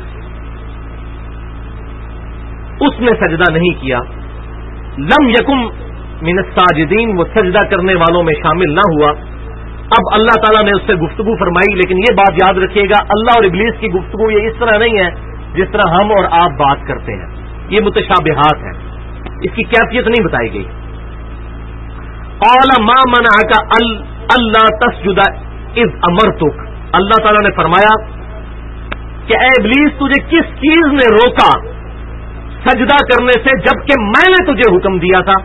اس نے سجدہ نہیں کیا۔ لم یکم من الساجدین، وہ سجدہ کرنے والوں میں شامل نہ ہوا۔ اب اللہ تعالیٰ نے اس سے گفتگو فرمائی، لیکن یہ بات یاد رکھیے گا اللہ اور ابلیس کی گفتگو یہ اس طرح نہیں ہے جس طرح ہم اور آپ بات کرتے ہیں، یہ متشابہات ہے، اس کی کیفیت نہیں بتائی گئی۔ قال ما منعک الا تسجد اذ امرتک، اللہ تعالیٰ نے فرمایا کہ اے ابلیس تجھے کس چیز نے روکا سجدہ کرنے سے جبکہ میں نے تجھے حکم دیا تھا۔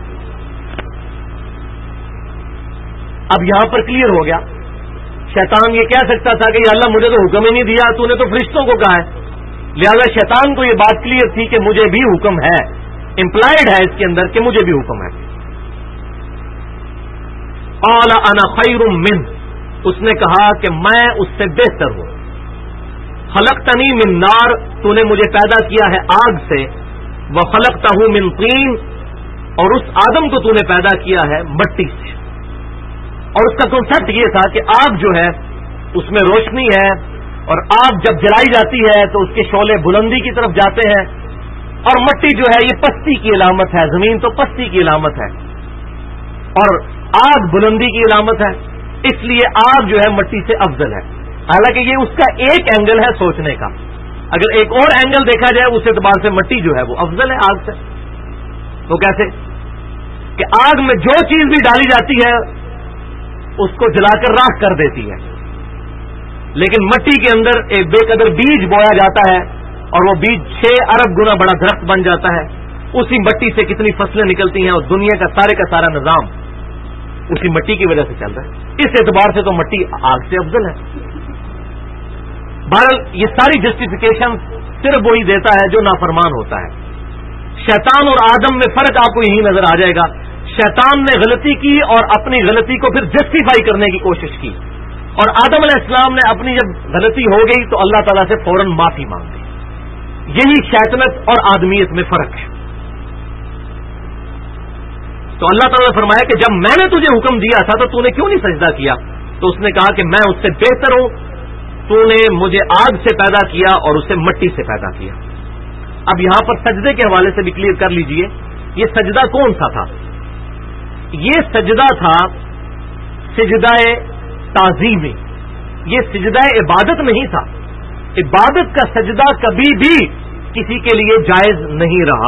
اب یہاں پر کلیئر ہو گیا، شیطان یہ کہہ سکتا تھا کہ یا اللہ مجھے تو حکم ہی نہیں دیا، تو نے تو فرشتوں کو کہا ہے، لہذا شیطان کو یہ بات کلیئر تھی کہ مجھے بھی حکم ہے، امپلائڈ ہے اس کے اندر کہ مجھے بھی حکم ہے۔ قال انا خیر منہ، اس نے کہا کہ میں اس سے بہتر ہوں۔ خلقتنی من نار، تو نے مجھے پیدا کیا ہے آگ سے، وخلقتہ من طین، اور اس آدم کو تو نے پیدا کیا ہے مٹی سے۔ اور اس کا کنسپٹ یہ تھا کہ آگ جو ہے اس میں روشنی ہے، اور آگ جب جلائی جاتی ہے تو اس کے شعلے بلندی کی طرف جاتے ہیں، اور مٹی جو ہے یہ پستی کی علامت ہے، زمین تو پستی کی علامت ہے، اور آگ بلندی کی علامت ہے، اس لیے آگ جو ہے مٹی سے افضل ہے۔ حالانکہ یہ اس کا ایک اینگل ہے سوچنے کا، اگر ایک اور اینگل دیکھا جائے اس اعتبار سے مٹی جو ہے وہ افضل ہے آگ سے۔ تو کیسے کہ آگ میں جو چیز بھی ڈالی جاتی ہے اس کو جلا کر راکھ کر دیتی ہے، لیکن مٹی کے اندر ایک بے قدر بیج بویا جاتا ہے اور وہ بیج 6 ارب گنا بڑا درخت بن جاتا ہے، اسی مٹی سے کتنی فصلیں نکلتی ہیں، اور دنیا کا سارا نظام اسی مٹی کی وجہ سے چل رہا ہے۔ اس اعتبار سے تو مٹی آگ سے افضل ہے۔ بہرحال یہ ساری جسٹیفیکیشن صرف وہی دیتا ہے جو نافرمان ہوتا ہے. شیطان اور آدم میں فرق آپ کو یہی نظر آ جائے گا. شیطان نے غلطی کی اور اپنی غلطی کو پھر جسٹیفائی کرنے کی کوشش کی, اور آدم علیہ السلام نے اپنی جب غلطی ہو گئی تو اللہ تعالیٰ سے فوراً معافی مانگ دی. یہی شیطنت اور آدمیت میں فرق ہے. تو اللہ تعالیٰ نے فرمایا کہ جب میں نے تجھے حکم دیا تھا تو نے کیوں نہیں سجدہ کیا؟ تو اس نے کہا کہ میں اس سے بہتر ہوں, تو نے مجھے آگ سے پیدا کیا اور اسے مٹی سے پیدا کیا. اب یہاں پر سجدے کے حوالے سے بھی کلیئر کر لیجئے, یہ سجدہ کون سا تھا؟ یہ سجدہ تھا سجدہ تعظیمی, یہ سجدہ عبادت نہیں تھا. عبادت کا سجدہ کبھی بھی کسی کے لیے جائز نہیں رہا.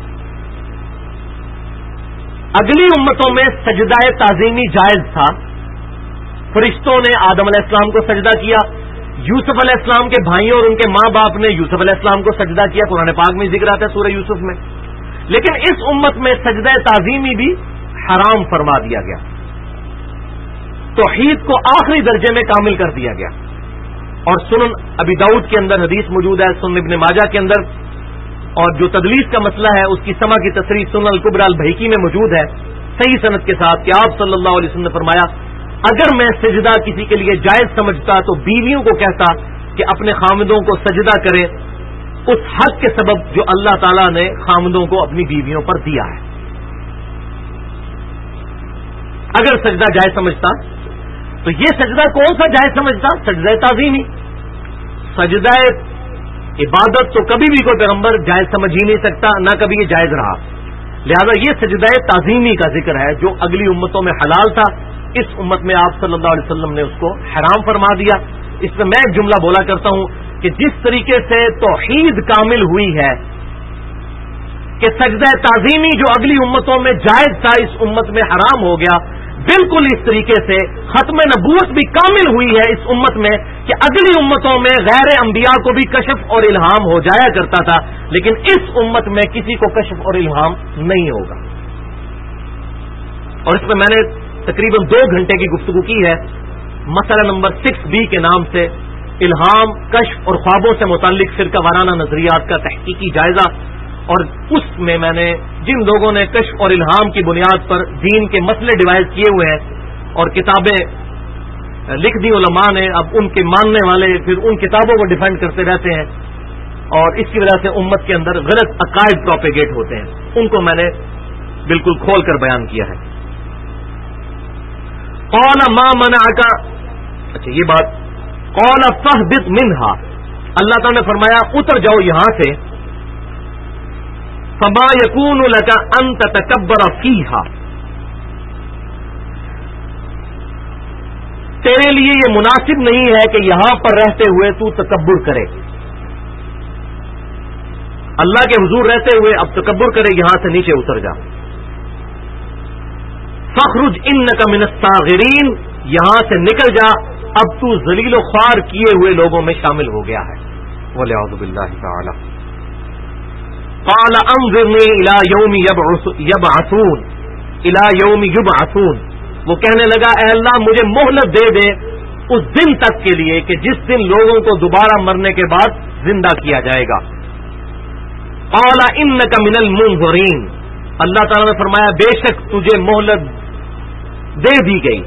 اگلی امتوں میں سجدہ تعظیمی جائز تھا. فرشتوں نے آدم علیہ السلام کو سجدہ کیا, یوسف علیہ السلام کے بھائیوں اور ان کے ماں باپ نے یوسف علیہ السلام کو سجدہ کیا, قرآن پاک میں ذکر آتا ہے سورہ یوسف میں. لیکن اس امت میں سجدہ تعظیمی بھی حرام فرما دیا گیا, توحید کو آخری درجے میں کامل کر دیا گیا. اور سنن ابی داؤد کے اندر حدیث موجود ہے, سنن ابن ماجہ کے اندر, اور جو تدلیس کا مسئلہ ہے اس کی سما کی تصریح سنن الکبری البیہقی میں موجود ہے صحیح سند کے ساتھ کہ آپ صلی اللہ علیہ وسلم نے فرمایا اگر میں سجدہ کسی کے لیے جائز سمجھتا تو بیویوں کو کہتا کہ اپنے خامدوں کو سجدہ کریں اس حق کے سبب جو اللہ تعالیٰ نے خامدوں کو اپنی بیویوں پر دیا ہے. اگر سجدہ جائز سمجھتا تو یہ سجدہ کون سا جائز سمجھتا؟ سجدہ تعظیمی. سجدہ عبادت تو کبھی بھی کوئی پیغمبر جائز سمجھ ہی نہیں سکتا, نہ کبھی یہ جائز رہا. لہذا یہ سجدہ تعظیمی کا ذکر ہے جو اگلی امتوں میں حلال تھا, اس امت میں آپ صلی اللہ علیہ وسلم نے اس کو حرام فرما دیا. اس میں میں ایک جملہ بولا کرتا ہوں کہ جس طریقے سے توحید کامل ہوئی ہے کہ سجدہ تعظیمی جو اگلی امتوں میں جائز تھا اس امت میں حرام ہو گیا, بالکل اس طریقے سے ختم نبوت بھی کامل ہوئی ہے اس امت میں کہ اگلی امتوں میں غیر انبیاء کو بھی کشف اور الہام ہو جایا کرتا تھا, لیکن اس امت میں کسی کو کشف اور الہام نہیں ہوگا. اور اس میں میں نے تقریباً 2 گھنٹے کی گفتگو کی ہے. مسئلہ نمبر 6B کے نام سے الہام, کشف اور خوابوں سے متعلق فرقہ وارانہ نظریات کا تحقیقی جائزہ, اور اس میں میں نے جن لوگوں نے کشف اور الہام کی بنیاد پر دین کے مسئلے ڈیوائز کیے ہوئے ہیں اور کتابیں لکھ دی علماء نے, اب ان کے ماننے والے پھر ان کتابوں کو ڈیفینڈ کرتے رہتے ہیں اور اس کی وجہ سے امت کے اندر غلط عقائد پروپیگیٹ ہوتے ہیں, ان کو میں نے بالکل کھول کر بیان کیا ہے. قال ما منعک, اچھا یہ بات, قال فاهبط منها, اللہ تعالیٰ نے فرمایا اتر جاؤ یہاں سے, فما يكون لك ان تتكبر فيها, تیرے لیے یہ مناسب نہیں ہے کہ یہاں پر رہتے ہوئے تو تکبر کرے. اللہ کے حضور رہتے ہوئے اب تکبر کرے, یہاں سے نیچے اتر جا. فخرج انک من الصاغرین, یہاں سے نکل جا, اب تو ذلیل و خوار کیے ہوئے لوگوں میں شامل ہو گیا ہے. والعیاذ باللہ تعالی. قال انظرنی الی یوم یبعثون, الی یوم یبعثون, وہ کہنے لگا اے اللہ مجھے مہلت دے دے اس دن تک کے لیے کہ جس دن لوگوں کو دوبارہ مرنے کے بعد زندہ کیا جائے گا. قال انک من المنظرین, اللہ تعالیٰ نے فرمایا بے شک تجھے مہلت دے دی گئی.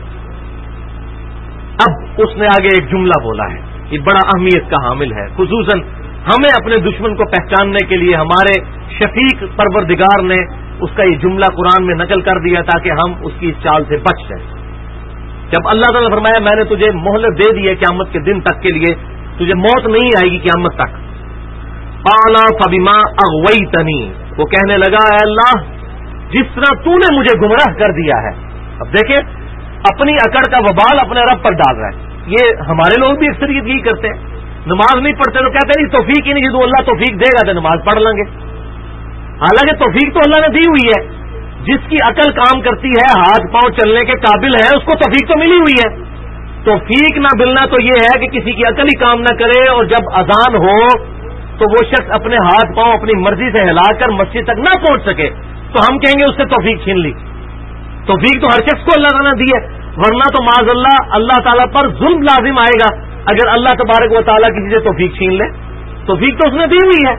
اب اس نے آگے ایک جملہ بولا ہے, یہ بڑا اہمیت کا حامل ہے, خصوصاً ہمیں اپنے دشمن کو پہچاننے کے لیے ہمارے شفیق پروردگار نے اس کا یہ جملہ قرآن میں نقل کر دیا تاکہ ہم اس کی اس چال سے بچ جائیں. جب اللہ تعالیٰ نے فرمایا میں نے تجھے مہلت دے دی ہے قیامت کے دن تک کے لیے, تجھے موت نہیں آئے گی قیامت تک. قال فبما اغویتنی, وہ کہنے لگا اے اللہ جس طرح تو نے مجھے گمراہ کر دیا ہے. اب دیکھیں اپنی اکڑ کا وبال اپنے رب پر ڈال رہا ہے. یہ ہمارے لوگ بھی اکثر یہی کرتے ہیں, نماز نہیں پڑھتے تو کہتے ہیں توفیق ہی نہیں, جدو اللہ توفیق دے گا تو نماز پڑھ لیں گے. حالانکہ توفیق تو اللہ نے دی ہوئی ہے, جس کی عقل کام کرتی ہے, ہاتھ پاؤں چلنے کے قابل ہے, اس کو توفیق تو ملی ہوئی ہے. توفیق نہ ملنا تو یہ ہے کہ کسی کی عقل ہی کام نہ کرے اور جب اذان ہو تو وہ شخص اپنے ہاتھ پاؤں اپنی مرضی سے ہلا کر مسجد تک نہ پہنچ سکے تو ہم کہیں گے اس سے توفیق چھین لی. توفیق تو ہر شخص کو اللہ تعالیٰ نے دی ہے, ورنہ تو معاذ اللہ اللہ تعالیٰ پر ظلم لازم آئے گا اگر اللہ تبارک و تعالیٰ کسی سے توفیق چھین لے، توفیق تو اس نے دی ہوئی ہے.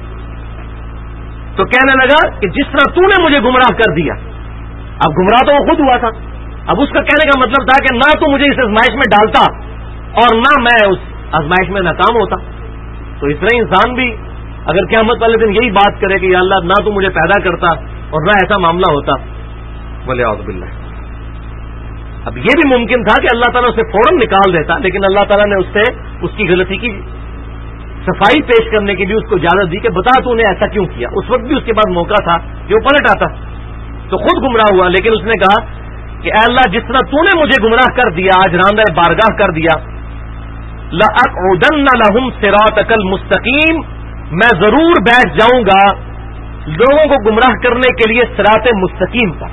تو کہنے لگا کہ جس طرح تو نے مجھے گمراہ کر دیا، اب گمراہ تو وہ خود ہوا تھا، اب اس کا کہنے کا مطلب تھا کہ نہ تو مجھے اس آزمائش میں ڈالتا اور نہ میں اس آزمائش میں ناکام ہوتا. تو اس طرح انسان بھی اگر قیامت والے دن یہی بات کرے کہ یا اللہ نہ تو مجھے پیدا کرتا اور نہ ایسا معاملہ ہوتا، ولیعوذ باللہ. اب یہ بھی ممکن تھا کہ اللہ تعالیٰ اسے فوراً نکال دیتا، لیکن اللہ تعالیٰ نے اس سے اس کی غلطی کی صفائی پیش کرنے کے لیے اس کو اجازت دی کہ بتا تو نے ایسا کیوں کیا. اس وقت بھی اس کے بعد موقع تھا کہ وہ پلٹ آتا، تو خود گمراہ ہوا. لیکن اس نے کہا کہ اے اللہ جس طرح تو نے مجھے گمراہ کر دیا، آج راندہ بارگاہ کر دیا، لَأَقْعُدَنَّ لَهُمْ صِرَاطَكَ الْمُسْتَقِيمَ، میں ضرور بیٹھ جاؤں گا لوگوں کو گمراہ کرنے کے لیے صراط مستقیم پر.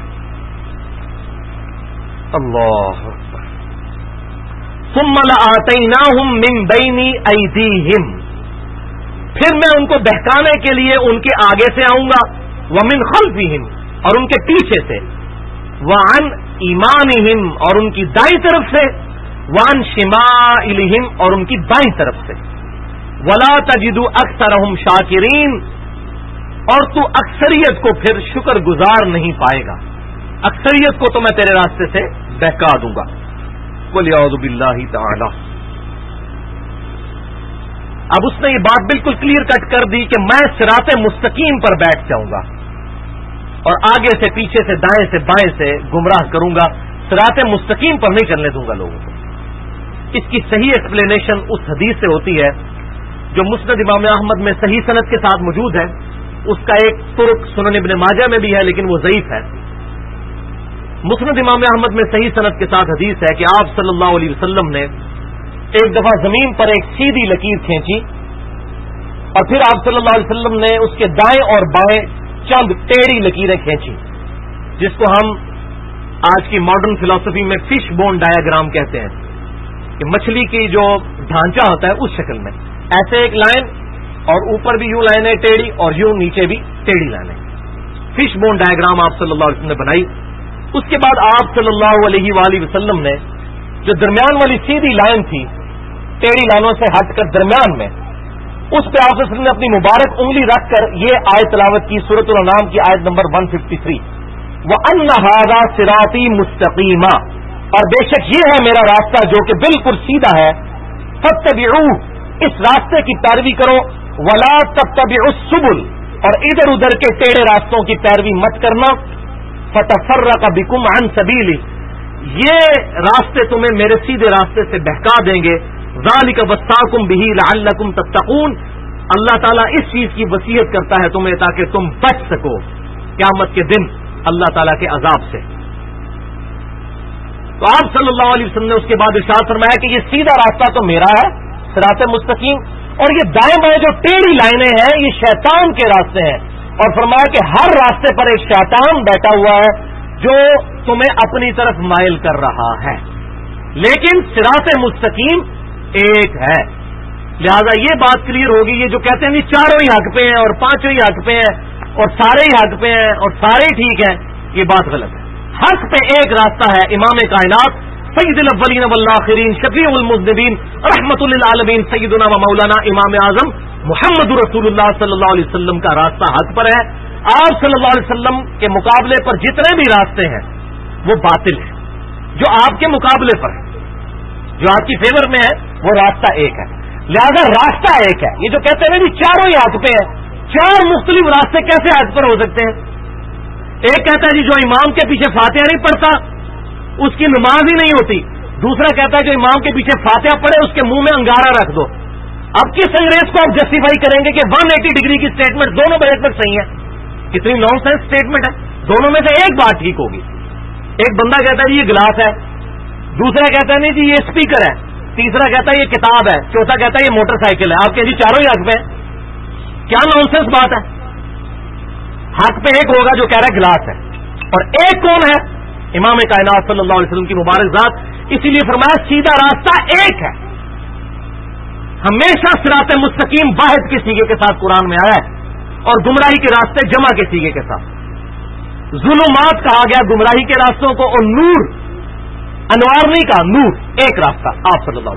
اللہ اکبر. ثُمَّ لَآتَيْنَاهُمْ مِنْ بَيْنِ أَيْدِيهِمْ، پھر میں ان کو بہکانے کے لیے ان کے آگے سے آؤں گا، وَمِنْ خَلْفِهِمْ، اور ان کے پیچھے سے، وَعَنْ ایمانہم، اور ان کی دائیں طرف سے، وَعَنْ شِمَائِلِہِمْ، اور ان کی بائیں طرف سے. وَلَا تَجِدُ أَكْثَرَهُمْ شَاكِرِينَ، اور تو اکثریت کو پھر شکر گزار نہیں پائے گا، اکثریت کو تو میں تیرے راستے سے بہکا دوں گا. وَلِعَوْذُ بِاللَّهِ تَعَالَى. اب اس نے یہ بات بالکل کلیئر کٹ کر دی کہ میں صراط مستقیم پر بیٹھ جاؤں گا اور آگے سے پیچھے سے دائیں سے بائیں سے گمراہ کروں گا، صراط مستقیم پر نہیں چلنے دوں گا لوگوں کو. اس کی صحیح ایکسپلینیشن اس حدیث سے ہوتی ہے جو مسند امام احمد میں صحیح سند کے ساتھ موجود ہے. اس کا ایک ترک سنن ابن ماجہ میں بھی ہے لیکن وہ ضعیف ہے. مسند امام احمد میں صحیح سند کے ساتھ حدیث ہے کہ آپ صلی اللہ علیہ وسلم نے ایک دفعہ زمین پر ایک سیدھی لکیر کھینچی اور پھر آپ صلی اللہ علیہ وسلم نے اس کے دائیں اور بائیں چند ٹیڑھی لکیریں کھینچی، جس کو ہم آج کی ماڈرن فلسفی میں فش بون ڈایاگرام کہتے ہیں، کہ مچھلی کی جو ڈھانچہ ہوتا ہے اس شکل میں ایسے ایک لائن اور اوپر بھی یوں لائنیں ٹیڑھی اور یوں نیچے بھی ٹیڑھی لائنیں. فش بون ڈایاگرام آپ صلی اللہ علیہ وسلم نے بنائی. اس کے بعد آپ صلی اللہ علیہ وآلہ وسلم نے جو درمیان والی سیدھی لائن تھی ٹیڑھی لائنوں سے ہٹ کر درمیان میں، اس پہ آپ نے اپنی مبارک انگلی رکھ کر یہ آیت تلاوت کی، سورۃ الانعام کی آیت نمبر 153، وَأَنَّ هَذَا صِرَاطِي مُسْتَقِيمًا، اور بے شک یہ ہے میرا راستہ جو کہ بالکل سیدھا ہے، فَاتَّبِعُوهُ، اس راستے کی پیروی کرو، وَلَا تَتَّبِعُوا السُّبُلَ، اور ادھر ادھر کے ٹیڑھے راستوں کی پیروی مت کرنا، فَتَفَرَّقَ بِكُمْ عَنْ سَبِيلِهِ، یہ راستے تمہیں میرے سیدھے راستے سے بہکا دیں گے. ذَلِكَ وَصَّاكُمْ بِهِ لَعَلَّكُمْ تَتَّقُونَ، اللہ تعالیٰ اس چیز کی وصیت کرتا ہے تمہیں تاکہ تم بچ سکو قیامت کے دن اللہ تعالیٰ کے عذاب سے. تو آپ صلی اللہ علیہ وسلم نے اس کے بعد ارشاد فرمایا کہ یہ سیدھا راستہ تو میرا ہے صراط مستقیم، اور یہ دائیں بائیں جو ٹیڑھی لائنیں ہیں یہ شیطان کے راستے ہیں، اور فرمایا کہ ہر راستے پر ایک شیطان بیٹھا ہوا ہے جو تمہیں اپنی طرف مائل کر رہا ہے، لیکن صراط مستقیم ایک ہے. لہذا یہ بات کلیئر ہوگی، یہ جو کہتے ہیں کہ چاروں ہی حق پہ ہیں اور پانچوں ہی حق پہ ہیں اور سارے ہی حق پہ ہیں اور سارے ہی ٹھیک ہیں، یہ بات غلط ہے. حق پہ ایک راستہ ہے، امام کائنات سید الاولین والآخرین شفیع المذنبین رحمت للعالمین سیدنا و مولانا امام اعظم محمد رسول اللہ صلی اللہ علیہ وسلم کا راستہ حق پر ہے. آپ صلی اللہ علیہ وسلم کے مقابلے پر جتنے بھی راستے ہیں وہ باطل ہیں، جو آپ کے مقابلے پر ہے، جو آپ کی فیور میں ہے وہ راستہ ایک ہے. لہذا راستہ ایک ہے. یہ جو کہتے ہیں کہ چاروں ہی حق پہ ہیں، چار مختلف راستے کیسے حق پر ہو سکتے ہیں؟ ایک کہتا ہے جی جو امام کے پیچھے فاتحہ نہیں پڑھتا اس کی نماز ہی نہیں ہوتی، دوسرا کہتا ہے جو امام کے پیچھے فاتحہ پڑھے اس کے منہ میں انگارہ رکھ دو. اب کس انگریز کو آپ جسٹیفائی کریں گے کہ 180 ڈگری کی اسٹیٹمنٹ دونوں بہت تک صحیح ہے؟ کتنی نان سینس اسٹیٹمنٹ ہے. دونوں میں سے ایک بات ٹھیک ہوگی. ایک بندہ کہتا ہے جی یہ گلاس ہے، دوسرا کہتا ہے نہیں جی یہ اسپیکر ہے، تیسرا کہتا ہے یہ کتاب ہے، چوتھا کہتا ہے یہ موٹر سائیکل ہے. آپ کہیں جی چاروں ہی حق پہ ہیں، کیا نان سینس بات ہے؟ حق پہ ایک ہوگا جو کہہ رہا ہے گلاس ہے، اور ایک کون ہے؟ امام کائنات صلی اللہ علیہ وسلم کی مبارک ذات. اسی لیے فرمایا سیدھا راستہ ایک ہے. ہمیشہ صراط مستقیم واحد کے سیغے کے ساتھ قرآن میں آیا ہے، اور گمراہی کے راستے جمع کے سیغے کے ساتھ. ظلمات کہا گیا گمراہی کے راستوں کو، اور نور انوار نہیں کہا، نور ایک راستہ آپ صلی اللہ علیہ وسلم.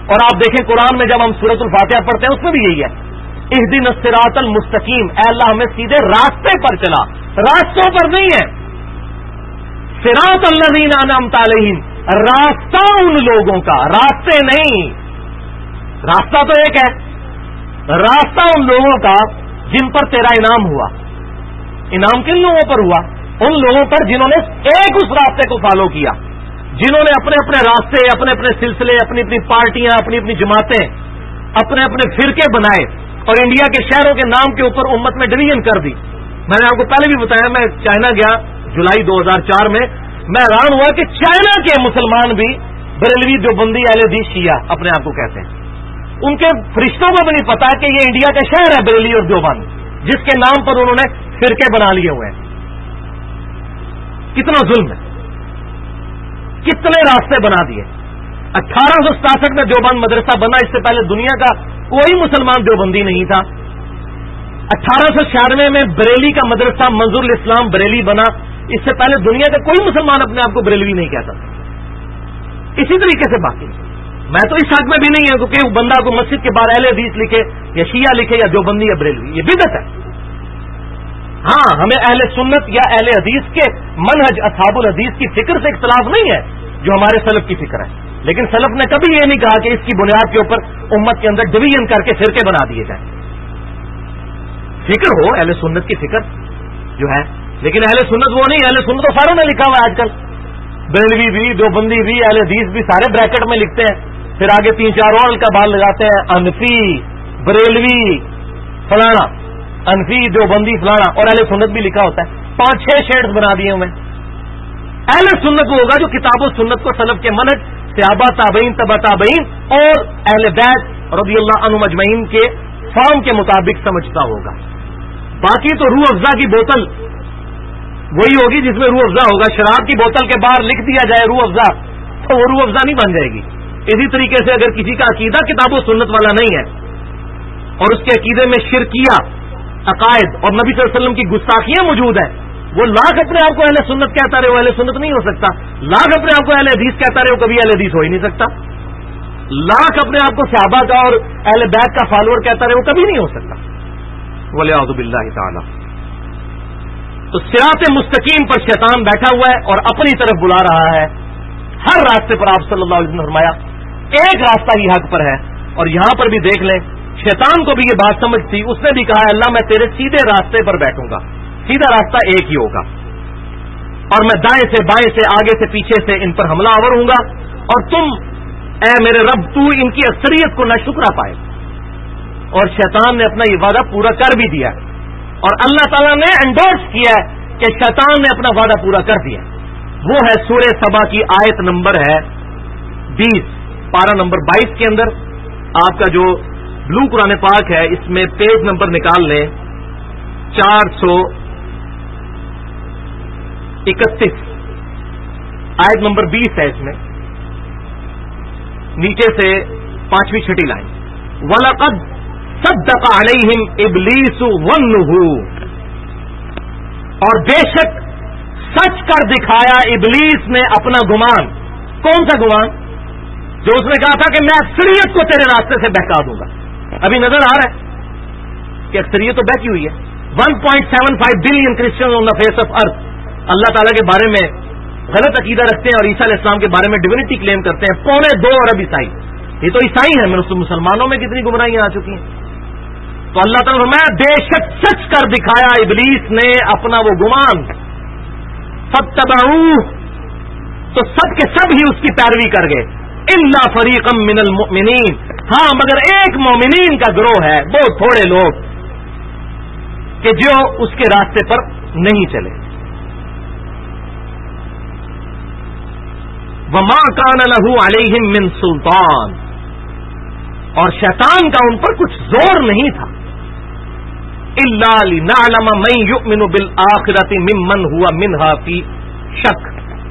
اور آپ دیکھیں قرآن میں جب ہم سورۃ الفاتحہ پڑھتے ہیں اس میں بھی یہی ہے، اہدنا الصراط المستقیم، اے اللہ ہمیں سیدھے راستے پر چلا، راستوں پر نہیں ہے، صراط الذین انعمت علیہم، راستہ ان لوگوں کا، راستے نہیں، راستہ تو ایک ہے، راستہ ان لوگوں کا جن پر تیرا انعام ہوا۔ انعام کن لوگوں پر ہوا؟ ان لوگوں پر جنہوں نے ایک اس راستے کو فالو کیا، جنہوں نے اپنے اپنے راستے، اپنے اپنے سلسلے، اپنی اپنی پارٹیاں، اپنی اپنی جماعتیں، اپنے اپنے فرقے بنائے اور انڈیا کے شہروں کے نام کے اوپر امت میں ڈویژن کر دی۔ میں نے آپ کو پہلے بھی بتایا، میں چائنا گیا جولائی 2004 میں، میں حیران ہوا کہ چائنا کے مسلمان بھی بریلوی دیوبندی اہل حدیث شیعہ اپنے آپ کو کہتے ہیں، ان کے فرشتوں کو بھی نہیں پتا کہ یہ انڈیا کا شہر ہے بریلی اور دیوبند، جس کے نام پر انہوں نے فرقے بنا لیے ہوئے ہیں۔ کتنا ظلم ہے، کتنے راستے بنا دیے۔ 1867 میں دیوبند مدرسہ بنا، اس سے پہلے دنیا کا کوئی مسلمان دیوبندی نہیں تھا۔ 1896 میں بریلی کا مدرسہ منظور الاسلام بریلی بنا، اس سے پہلے دنیا کا کوئی مسلمان اپنے آپ کو بریلوی نہیں کہتا تھا۔ اسی طریقے سے باقی میں تو اس حق میں بھی نہیں ہوں کہ بندہ کو مسجد کے باہر اہل حدیث لکھے یا شیعہ لکھے یا دیوبندی یا بریلوی، یہ بدعت ہے۔ ہاں، ہمیں اہل سنت یا اہل حدیث کے منہج اصحاب الحدیث کی فکر سے اختلاف نہیں ہے جو ہمارے سلف کی فکر ہے، لیکن سلف نے کبھی یہ نہیں کہا کہ اس کی بنیاد کے اوپر امت کے اندر ڈویژن کر کے فرقے بنا دیے جائیں۔ فکر ہو اہل سنت کی فکر جو ہے، لیکن اہل سنت وہ نہیں، اہل سنت تو ساروں نے لکھا ہوا ہے آج کل، بریلوی بھی، دیوبندی بھی، اہل حدیث بھی، سارے بریکٹ میں لکھتے ہیں، پھر آگے 3-4 اور کا بال لگاتے ہیں، انفی، بریلوی، فلانا، انفی، دیوبندی، فلانا، اور اہل سنت بھی لکھا ہوتا ہے، 5-6 شیڈز بنا دیے ہوئے۔ اہل سنت وہ ہوگا جو کتاب و سنت کو سلف کے منہج، صحابہ، تابعین، تبع تابعین اور اہل بیت رضی اللہ عنہم اجمعین کے فارم کے مطابق سمجھتا ہوگا۔ باقی تو روح افزا کی بوتل وہی ہوگی جس میں روح افزا ہوگا، شراب کی بوتل کے باہر لکھ دیا جائے روح افزا تو وہ روح افزا نہیں بن جائے گی۔ اسی طریقے سے اگر کسی کا عقیدہ کتاب و سنت والا نہیں ہے اور اس کے عقیدے میں شرکیہ عقائد اور نبی صلی اللہ علیہ وسلم کی گستاخیاں موجود ہیں، وہ لاکھ اپنے آپ کو اہل سنت کہتا رہے، وہ اہل سنت نہیں ہو سکتا۔ لاکھ اپنے آپ کو اہل حدیث کہتا رہے، وہ کبھی اہل حدیث ہو ہی نہیں سکتا۔ لاکھ اپنے آپ کو صحابہ کا اور اہل بیت کا فالوور کہتا رہے، وہ کبھی نہیں ہو سکتا۔ وَلِعَوْذُ بِاللَّهِ تَعَالَى۔ تو صراط مستقیم پر شیطان بیٹھا ہوا ہے اور اپنی طرف بلا رہا ہے۔ ہر راستے پر آپ صلی اللہ علیہ وسلم نے فرمایا ایک راستہ ہی حق پر ہے، اور یہاں پر بھی دیکھ لیں شیطان کو بھی یہ بات سمجھ تھی، اس نے بھی کہا ہے اللہ میں تیرے سیدھے راستے پر بیٹھوں گا، سیدھا راستہ ایک ہی ہوگا، اور میں دائیں سے بائیں سے آگے سے پیچھے سے ان پر حملہ آور ہوں گا، اور تم اے میرے رب تو ان کی اکثریت کو نہ شکرا پائے۔ اور شیطان نے اپنا یہ وعدہ پورا کر بھی دیا، اور اللہ تعالیٰ نے انڈورس کیا ہے کہ شیطان نے اپنا وعدہ پورا کر دیا۔ وہ ہے سورہ سبا کی آیت نمبر ہے 20، پارہ نمبر 22 کے اندر آپ کا جو بلو قرآن پاک ہے اس میں پیج نمبر نکال لیں 431، آیت نمبر 20 ہے، اس میں نیچے سے 5ویں 6ٹھی لائن، وَلَقَدْ صَدَّقَ عَلَيْهِمْ إِبْلِيسُ ظَنُّهُ، اور بے شک سچ کر دکھایا ابلیس نے اپنا گمان۔ کون سا گمان؟ جو اس نے کہا تھا کہ میں اکثریت کو تیرے راستے سے بہکا دوں گا۔ ابھی نظر آ رہا ہے کہ اکثریت تو بہکی ہوئی ہے۔ 1.75 billion Christian on the face of earth اللہ تعالیٰ کے بارے میں غلط عقیدہ رکھتے ہیں اور عیسیٰ علیہ السلام کے بارے میں ڈیوینٹی کلیم کرتے ہیں۔ 2.25 ارب عیسائی، یہ تو عیسائی ہیں، مسلمانوں میں کتنی گمراہیاں آ چکی ہیں۔ تو اللہ تعالیٰ نے فرمایا بے شک سچ کر دکھایا ابلیس نے اپنا وہ گمان، فاتبعوہ، تو سب کے سب ہی اس کی پیروی کر گئے، الا فریقا من المؤمنین، ہاں مگر ایک مومنین کا گروہ ہے، بہت تھوڑے لوگ کہ جو اس کے راستے پر نہیں چلے۔ وما کان لہ علیہم من سلطان، اور شیطان کا ان پر کچھ زور نہیں تھا، الا لنعلم من یؤمن بالآخرۃ ممن هو منها فی شک،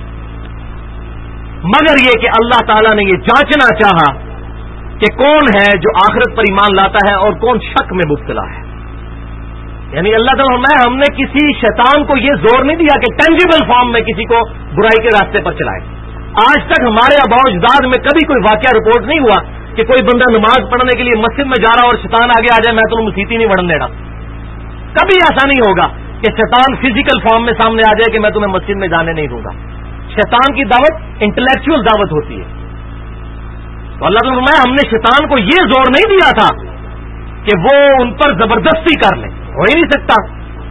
مگر یہ کہ اللہ تعالیٰ نے یہ جانچنا چاہا کہ کون ہے جو آخرت پر ایمان لاتا ہے اور کون شک میں مبتلا ہے۔ یعنی اللہ تعالیٰ میں ہم نے کسی شیطان کو یہ زور نہیں دیا کہ ٹینجیبل فارم میں کسی کو برائی کے راستے پر چلائے۔ آج تک ہمارے آباء و اجداد میں کبھی کوئی واقعہ رپورٹ نہیں ہوا کہ کوئی بندہ نماز پڑھنے کے لیے مسجد میں جا رہا اور شیطان آگے آ جائے میں تو مسیت ہی نہیں بڑھنے دینا. کبھی ایسا نہیں ہوگا کہ شیطان فزیکل فارم میں سامنے آ جائے کہ میں تمہیں مسجد میں جانے نہیں دوں گا. شیطان کی دعوت انٹلیکچوئل دعوت ہوتی ہے. تو اللہ تعالیٰ نے فرمایا ہم نے شیطان کو یہ زور نہیں دیا تھا کہ وہ ان پر زبردستی کر لے, ہو ہی نہیں سکتا.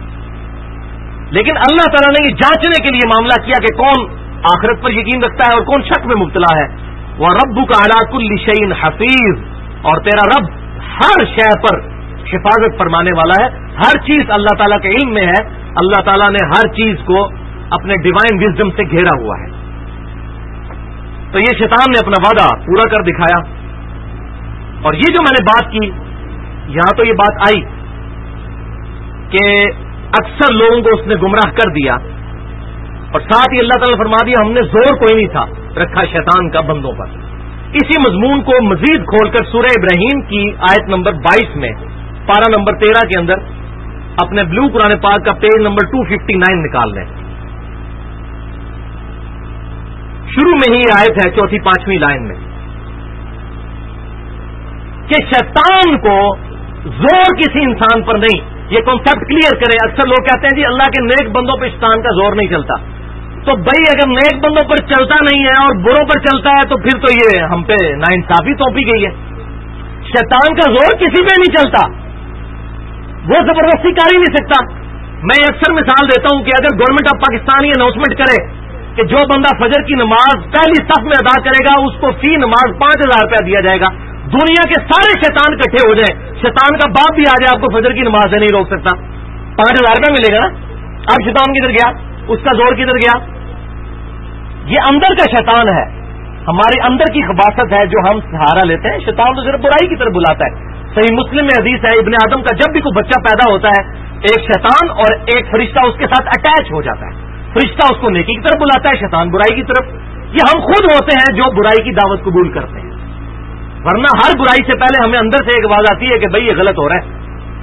لیکن اللہ تعالیٰ نے یہ جانچنے کے لیے معاملہ کیا کہ کون آخرت پر یقین رکھتا ہے اور کون شک میں مبتلا ہے. وَرَبُّكَ عَلَىٰ كُلِّ شَيْءٍ حَفِيظٌ, اور تیرا رب ہر شے پر حفاظت فرمانے والا ہے. ہر چیز اللہ تعالیٰ کے علم میں ہے. اللہ تعالیٰ نے ہر چیز کو اپنے ڈیوائن وزڈم سے گھیرا ہوا ہے. تو یہ شیطان نے اپنا وعدہ پورا کر دکھایا. اور یہ جو میں نے بات کی یہاں تو یہ بات آئی کہ اکثر لوگوں کو اس نے گمراہ کر دیا, اور ساتھ ہی اللہ تعالیٰ نے فرما دیا ہم نے زور کوئی نہیں تھا رکھا شیطان کا بندوں پر. اسی مضمون کو مزید کھول کر سورہ ابراہیم کی آیت نمبر 22 میں پارہ نمبر 13 کے اندر اپنے بلو قرآن پاک کا پیج نمبر 259 نکال لیں. شروع میں ہی آیت ہے 4-5 لائن میں کہ شیطان کو زور کسی انسان پر نہیں. یہ کانسیپٹ کلیئر کریں. اکثر لوگ کہتے ہیں جی اللہ کے نیک بندوں پہ شیطان کا زور نہیں چلتا. تو بھائی اگر نیک بندوں پر چلتا نہیں ہے اور بروں پر چلتا ہے تو پھر تو یہ ہم پہ ناانصافی توپی گئی ہے. شیطان کا زور کسی پہ نہیں چلتا, وہ زبردستی کر ہی نہیں سکتا. میں اکثر مثال دیتا ہوں کہ اگر گورنمنٹ آف پاکستان یہ اناؤنسمنٹ کرے کہ جو بندہ فجر کی نماز پہلی صف میں ادا کرے گا اس کو فی نماز 5,000 روپیہ دیا جائے گا, دنیا کے سارے شیطان اکٹھے ہو جائیں, شیطان کا باپ بھی آ جائے آپ کو فجر کی نماز سے نہیں روک سکتا, 5,000 روپیہ ملے گا نا. اب شیطان کدھر گیا, اس کا زور کدھر گیا؟ یہ اندر کا شیطان ہے, ہمارے اندر کی خباثت ہے جو ہم سہارا لیتے ہیں. شیطان تو صرف برائی کی طرف بلاتا ہے. صحیح مسلم میں حدیث ہے ابن آدم کا جب بھی کوئی بچہ پیدا ہوتا ہے ایک شیطان اور ایک فرشتہ اس کے ساتھ اٹیچ ہو جاتا ہے. فرشتہ اس کو نیکی کی طرف بلاتا ہے, شیطان برائی کی طرف. یہ ہم خود ہوتے ہیں جو برائی کی دعوت قبول کرتے ہیں, ورنہ ہر برائی سے پہلے ہمیں اندر سے ایک آواز آتی ہے کہ بھئی یہ غلط ہو رہا ہے.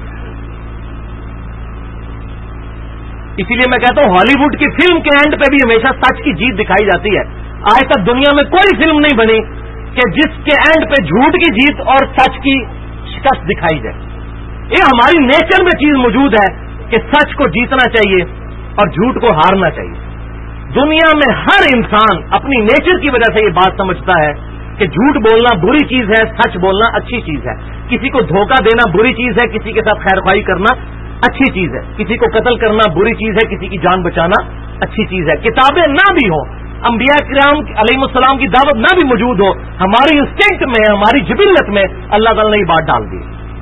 اسی لیے میں کہتا ہوں ہالی ووڈ کی فلم کے اینڈ پہ بھی ہمیشہ سچ کی جیت دکھائی جاتی ہے. آج تک دنیا میں کوئی فلم نہیں بنی کہ جس کے اینڈ پہ جھوٹ کی جیت اور سچ کی شکست دکھائی جائے. یہ ہماری نیچر میں چیز موجود ہے کہ سچ کو جیتنا چاہیے اور جھوٹ کو ہارنا چاہیے. دنیا میں ہر انسان اپنی نیچر کی وجہ سے یہ بات سمجھتا ہے کہ جھوٹ بولنا بری چیز ہے, سچ بولنا اچھی چیز ہے. کسی کو دھوکہ دینا بری چیز ہے, کسی کے ساتھ خیر خواہی کرنا اچھی چیز ہے. کسی کو قتل کرنا بری چیز ہے, کسی کی جان بچانا اچھی چیز ہے. کتابیں نہ بھی ہوں, انبیاء کرام علیہ السلام کی دعوت نہ بھی موجود ہو, ہماری انسٹنکٹ میں, ہماری جبلت میں اللہ تعالیٰ نے یہ بات ڈال دی.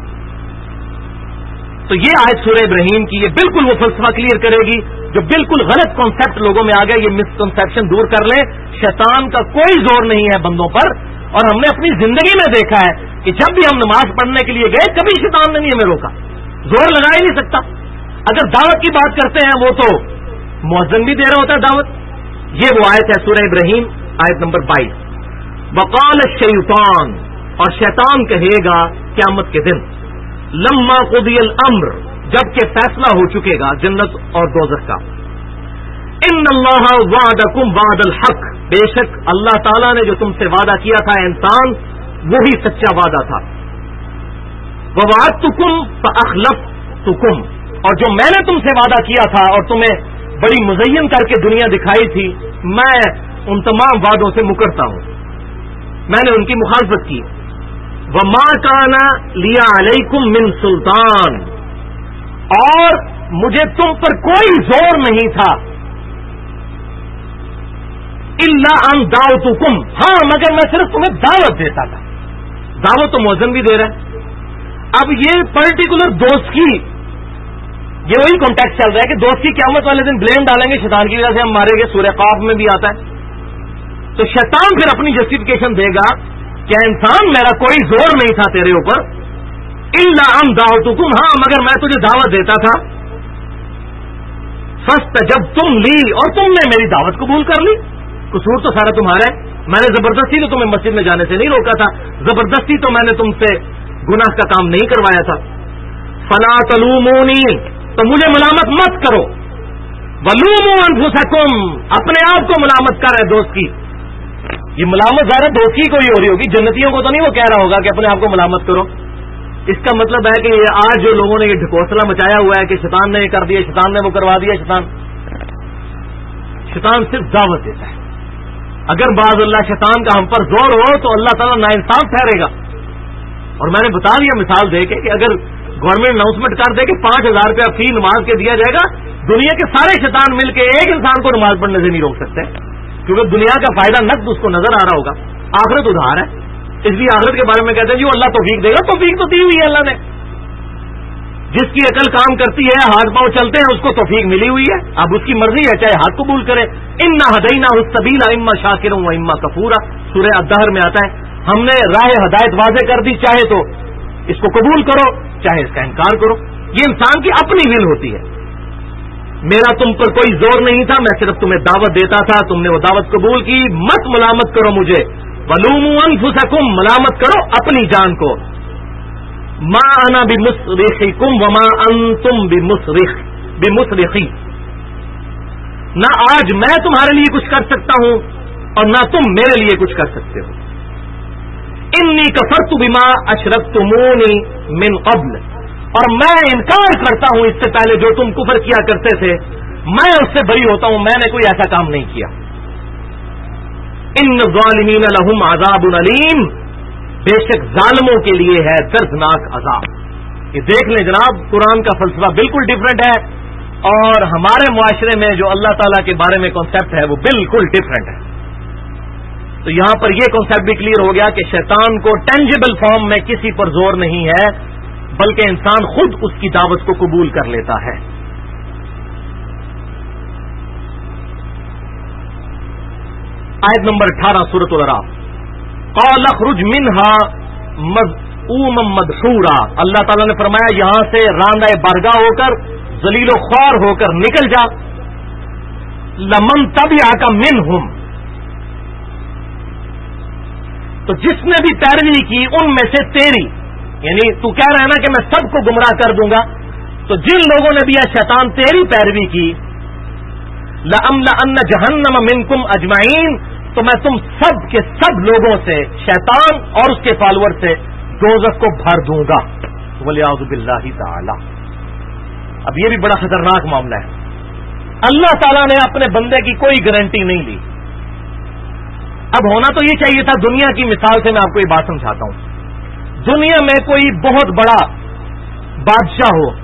تو یہ آیت سورہ ابراہیم کی یہ بالکل وہ فلسفہ کلیئر کرے گی جو بالکل غلط کانسیپٹ لوگوں میں آ گیا. یہ مسکنسیپشن دور کر لیں. شیطان کا کوئی زور نہیں ہے بندوں پر, اور ہم نے اپنی زندگی میں دیکھا ہے کہ جب بھی ہم نماز پڑھنے کے لیے گئے کبھی شیطان نے نہیں ہمیں روکا, زور لگا ہی نہیں سکتا. اگر دعوت کی بات کرتے ہیں وہ تو مؤذن بھی دے رہا ہوتا ہے دعوت. یہ وہ آیت ہے سورہ ابراہیم آیت نمبر 22. وقال الشیطان, اور شیطان کہے گا قیامت کے دن, لما قضی الامر, جبکہ فیصلہ ہو چکے گا جنت اور دوزخ کا, ان اللہ وعدکم وعد الحق, بے شک اللہ تعالیٰ نے جو تم سے وعدہ کیا تھا انسان وہی سچا وعدہ تھا. ووعدتکم فاخلفتکم, اور جو میں نے تم سے وعدہ کیا تھا اور تمہیں بڑی مزین کر کے دنیا دکھائی تھی, میں ان تمام وعدوں سے مکرتا ہوں, میں نے ان کی مخالفت کی. وما کان لی علیکم من سلطان, اور مجھے تم پر کوئی زور نہیں تھا, الا ان دعوتکم, ہاں مگر میں صرف تمہیں دعوت دیتا تھا. دعوت تو مؤذن بھی دے رہا ہے. اب یہ پرٹیکولر دوست کی یہ وہی کانٹیکٹ چل رہا ہے کہ دوست کی قیامت والے دن بلیم ڈالیں گے شیطان کی وجہ سے ہم مارے گے, سورہ قاف میں بھی آتا ہے. تو شیطان پھر اپنی جسٹیفیکیشن دے گا کہ انسان میرا کوئی زور نہیں تھا تیرے اوپر, الا ان دعوتکم, ہاں مگر میں تجھے دعوت دیتا تھا. فاستجبتم لی, اور تم نے میری دعوت قبول کر لی. قصور تو سارا تمہارا ہے, میں نے زبردستی تو تمہیں مسجد میں جانے سے نہیں روکا تھا, زبردستی تو میں نے تم سے گناہ کا کام نہیں کروایا تھا. فلا تلومونی, تو مجھے ملامت مت کرو. ولوموا انفسکم, اپنے آپ کو ملامت کر رہے دوست کی. یہ ملامت ظاہر دوستی کو ہی ہو رہی ہوگی، جنتیوں کو تو نہیں وہ کہہ رہا ہوگا کہ اپنے آپ کو ملامت کرو. اس کا مطلب ہے کہ یہ آج جو لوگوں نے یہ ڈھکوسلا مچایا ہوا ہے کہ شیطان نے یہ کر دیا، شیطان نے وہ کروا دیا، شیطان صرف دعوت دیتا ہے. اگر بعض اللہ شیطان کا ہم پر زور ہو تو اللہ تعالیٰ ناانصاف ٹھہرے گا. اور میں نے بتا دیا مثال دے کے کہ اگر گورنمنٹ اناؤنسمنٹ کر دے کہ 5,000 روپیہ فی نماز کے دیا جائے گا، دنیا کے سارے شیطان مل کے ایک انسان کو نماز پڑھنے سے نہیں روک سکتے، کیونکہ دنیا کا فائدہ نقد اس کو نظر آ رہا ہوگا. آخرت ادھار ہے، اس لیے آخرت کے بارے میں کہتے ہیں جی اللہ توفیق دے گا. توفیق تو دی ہوئی ہے اللہ نے. جس کی عقل کام کرتی ہے، ہاتھ پاؤں چلتے ہیں، اس کو توفیق ملی ہوئی ہے. اب اس کی مرضی ہے چاہے ہاتھ قبول کرے. انا ہدیناہ السبیل اما شاکرا و اما کفورا، سورہ الدہر میں آتا ہے ہم نے راہ ہدایت واضح کر دی، چاہے تو اس کو قبول کرو چاہے اس کا انکار کرو. یہ انسان کی اپنی ول ہوتی ہے. میرا تم پر کوئی زور نہیں تھا، میں صرف تمہیں دعوت دیتا تھا، تم نے وہ دعوت قبول کی. مت ملامت کرو مجھے. ولوموا انفسکم، ملامت کرو اپنی جان کو. ما انا بمصرخکم وما انتم بمصرخی، نہ آج میں تمہارے لیے کچھ کر سکتا ہوں اور نہ تم میرے لیے کچھ کر سکتے ہو. انی کفرت بما اشرکتمونی من قبل، اور میں انکار کرتا ہوں اس سے پہلے جو تم کفر کیا کرتے تھے، میں اس سے بری ہوتا ہوں، میں نے کوئی ایسا کام نہیں کیا. ان الظالمین لہم عذاب علیم، بے شک ظالموں کے لیے ہے دردناک عذاب. یہ دیکھ لیں جناب، قرآن کا فلسفہ بالکل ڈفرینٹ ہے اور ہمارے معاشرے میں جو اللہ تعالیٰ کے بارے میں کانسیپٹ ہے وہ بالکل ڈفرینٹ ہے. تو یہاں پر یہ کانسیپٹ بھی کلیئر ہو گیا کہ شیطان کو ٹینجیبل فارم میں کسی پر زور نہیں ہے، بلکہ انسان خود اس کی دعوت کو قبول کر لیتا ہے. آیت نمبر 18 سورۃ الاعراف. قال اخرج منها مذءوما مدحورا، اللہ تعالیٰ نے فرمایا یہاں سے راندہ برگا ہو کر، ذلیل و خوار ہو کر نکل جا. لمن تبعک منہم، تو جس نے بھی پیروی کی ان میں سے تیری، یعنی تو کہہ رہا ہے نا کہ میں سب کو گمراہ کر دوں گا، تو جن لوگوں نے بھی شیطان تیری پیروی کی، لَأَمْلَأَنَّ جَهَنَّمَ مِنْكُمْ أَجْمَعِينَ، تو میں تم سب کے سب لوگوں سے، شیطان اور اس کے فالوور سے دوزخ کو بھر دوں گا. وَلِعَوْذُ بِاللَّهِ تَعَالَى. اب یہ بھی بڑا خطرناک معاملہ ہے. اللہ تعالیٰ نے اپنے بندے کی کوئی گارنٹی نہیں لی. اب ہونا تو یہ چاہیے تھا، دنیا کی مثال سے میں آپ کو یہ بات سمجھاتا ہوں. دنیا میں کوئی بہت بڑا بادشاہ ہو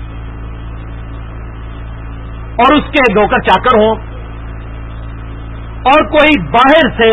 اور اس کے نوکر چاکر ہوں، اور کوئی باہر سے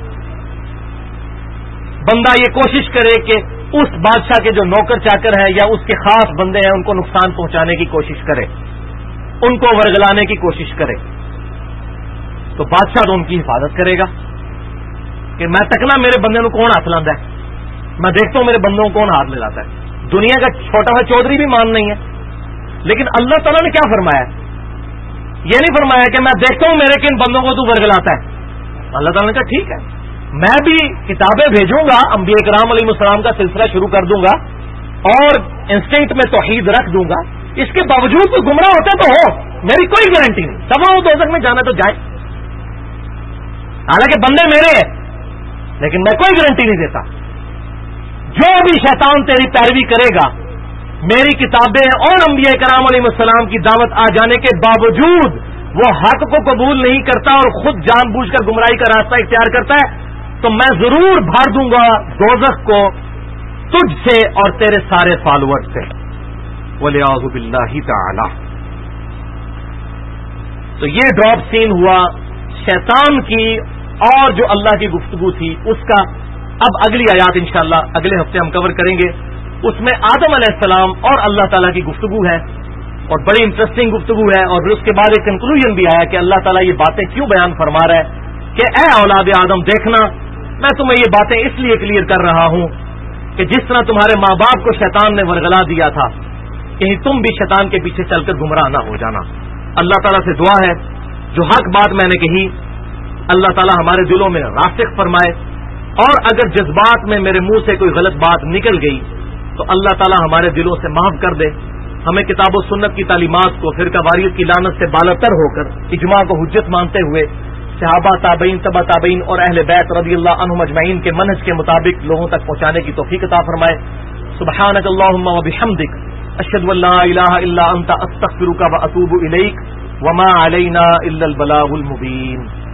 بندہ یہ کوشش کرے کہ اس بادشاہ کے جو نوکر چاکر ہیں یا اس کے خاص بندے ہیں ان کو نقصان پہنچانے کی کوشش کرے، ان کو ورگلانے کی کوشش کرے، تو بادشاہ تو ان کی حفاظت کرے گا کہ میں تکنا میرے بندے کو کون ہاتھ لاتا ہے، میں دیکھتا ہوں میرے بندوں کو کون ہاتھ میں لاتا ہے. دنیا کا چھوٹا سا چودھری بھی مان نہیں ہے. لیکن اللہ تعالیٰ نے کیا فرمایا؟ یہ نہیں فرمایا کہ میں دیکھتا ہوں میرے کن بندوں کو تو ورگلاتا ہے. اللہ تعالیٰ نے کہا ٹھیک ہے، میں بھی کتابیں بھیجوں گا، انبیاء کرام علیہ السلام کا سلسلہ شروع کر دوں گا اور انسٹنکٹ میں توحید رکھ دوں گا. اس کے باوجود تو گمراہ ہوتے تو ہو، میری کوئی گارنٹی نہیں، سب وہ دوزخ میں جانا تو جائے، حالانکہ بندے میرے ہیں، لیکن میں کوئی گارنٹی نہیں دیتا. جو بھی شیطان تیری پیروی کرے گا، میری کتابیں اور انبیاء کرام علیہ السلام کی دعوت آ جانے کے باوجود وہ حق کو قبول نہیں کرتا اور خود جان بوجھ کر گمراہی کا راستہ اختیار کرتا ہے، تو میں ضرور بھر دوں گا دوزخ کو تجھ سے اور تیرے سارے فالوور سے. وَلِعَوْذُ بِاللَّهِ تَعَالَى. تو یہ ڈراپ سین ہوا شیطان کی اور جو اللہ کی گفتگو تھی اس کا. اب اگلی آیات انشاءاللہ اگلے ہفتے ہم کور کریں گے. اس میں آدم علیہ السلام اور اللہ تعالیٰ کی گفتگو ہے اور بڑی انٹرسٹنگ گفتگو ہے. اور پھر اس کے بعد ایک کنکلوژن بھی آیا کہ اللہ تعالیٰ یہ باتیں کیوں بیان فرما رہا ہے کہ اے اولاد آدم دیکھنا، میں تمہیں یہ باتیں اس لیے کلیئر کر رہا ہوں کہ جس طرح تمہارے ماں باپ کو شیطان نے ورگلا دیا تھا، کہیں تم بھی شیطان کے پیچھے چل کر گمراہ نہ ہو جانا. اللہ تعالیٰ سے دعا ہے جو حق بات میں نے کہی اللہ تعالیٰ ہمارے دلوں میں راسخ فرمائے، اور اگر جذبات میں میرے منہ سے کوئی غلط بات نکل گئی تو اللہ تعالیٰ ہمارے دلوں سے معاف کر دے. ہمیں کتاب و سنت کی تعلیمات کو فرقہ واریت کی لعنت سے بالاتر ہو کر اجماع کو حجت مانتے ہوئے صحابہ، تابعین، تبع تابعین اور اہل بیت رضی اللہ عنہم اجمعین کے منہج کے مطابق لوگوں تک پہنچانے کی توفیق عطا فرمائے. سبحانک اللہم و بحمدک، اشہد ان لا الہ الا انت، استغفرک و اتوب الیک، وما علینا الا البلاغ المبین.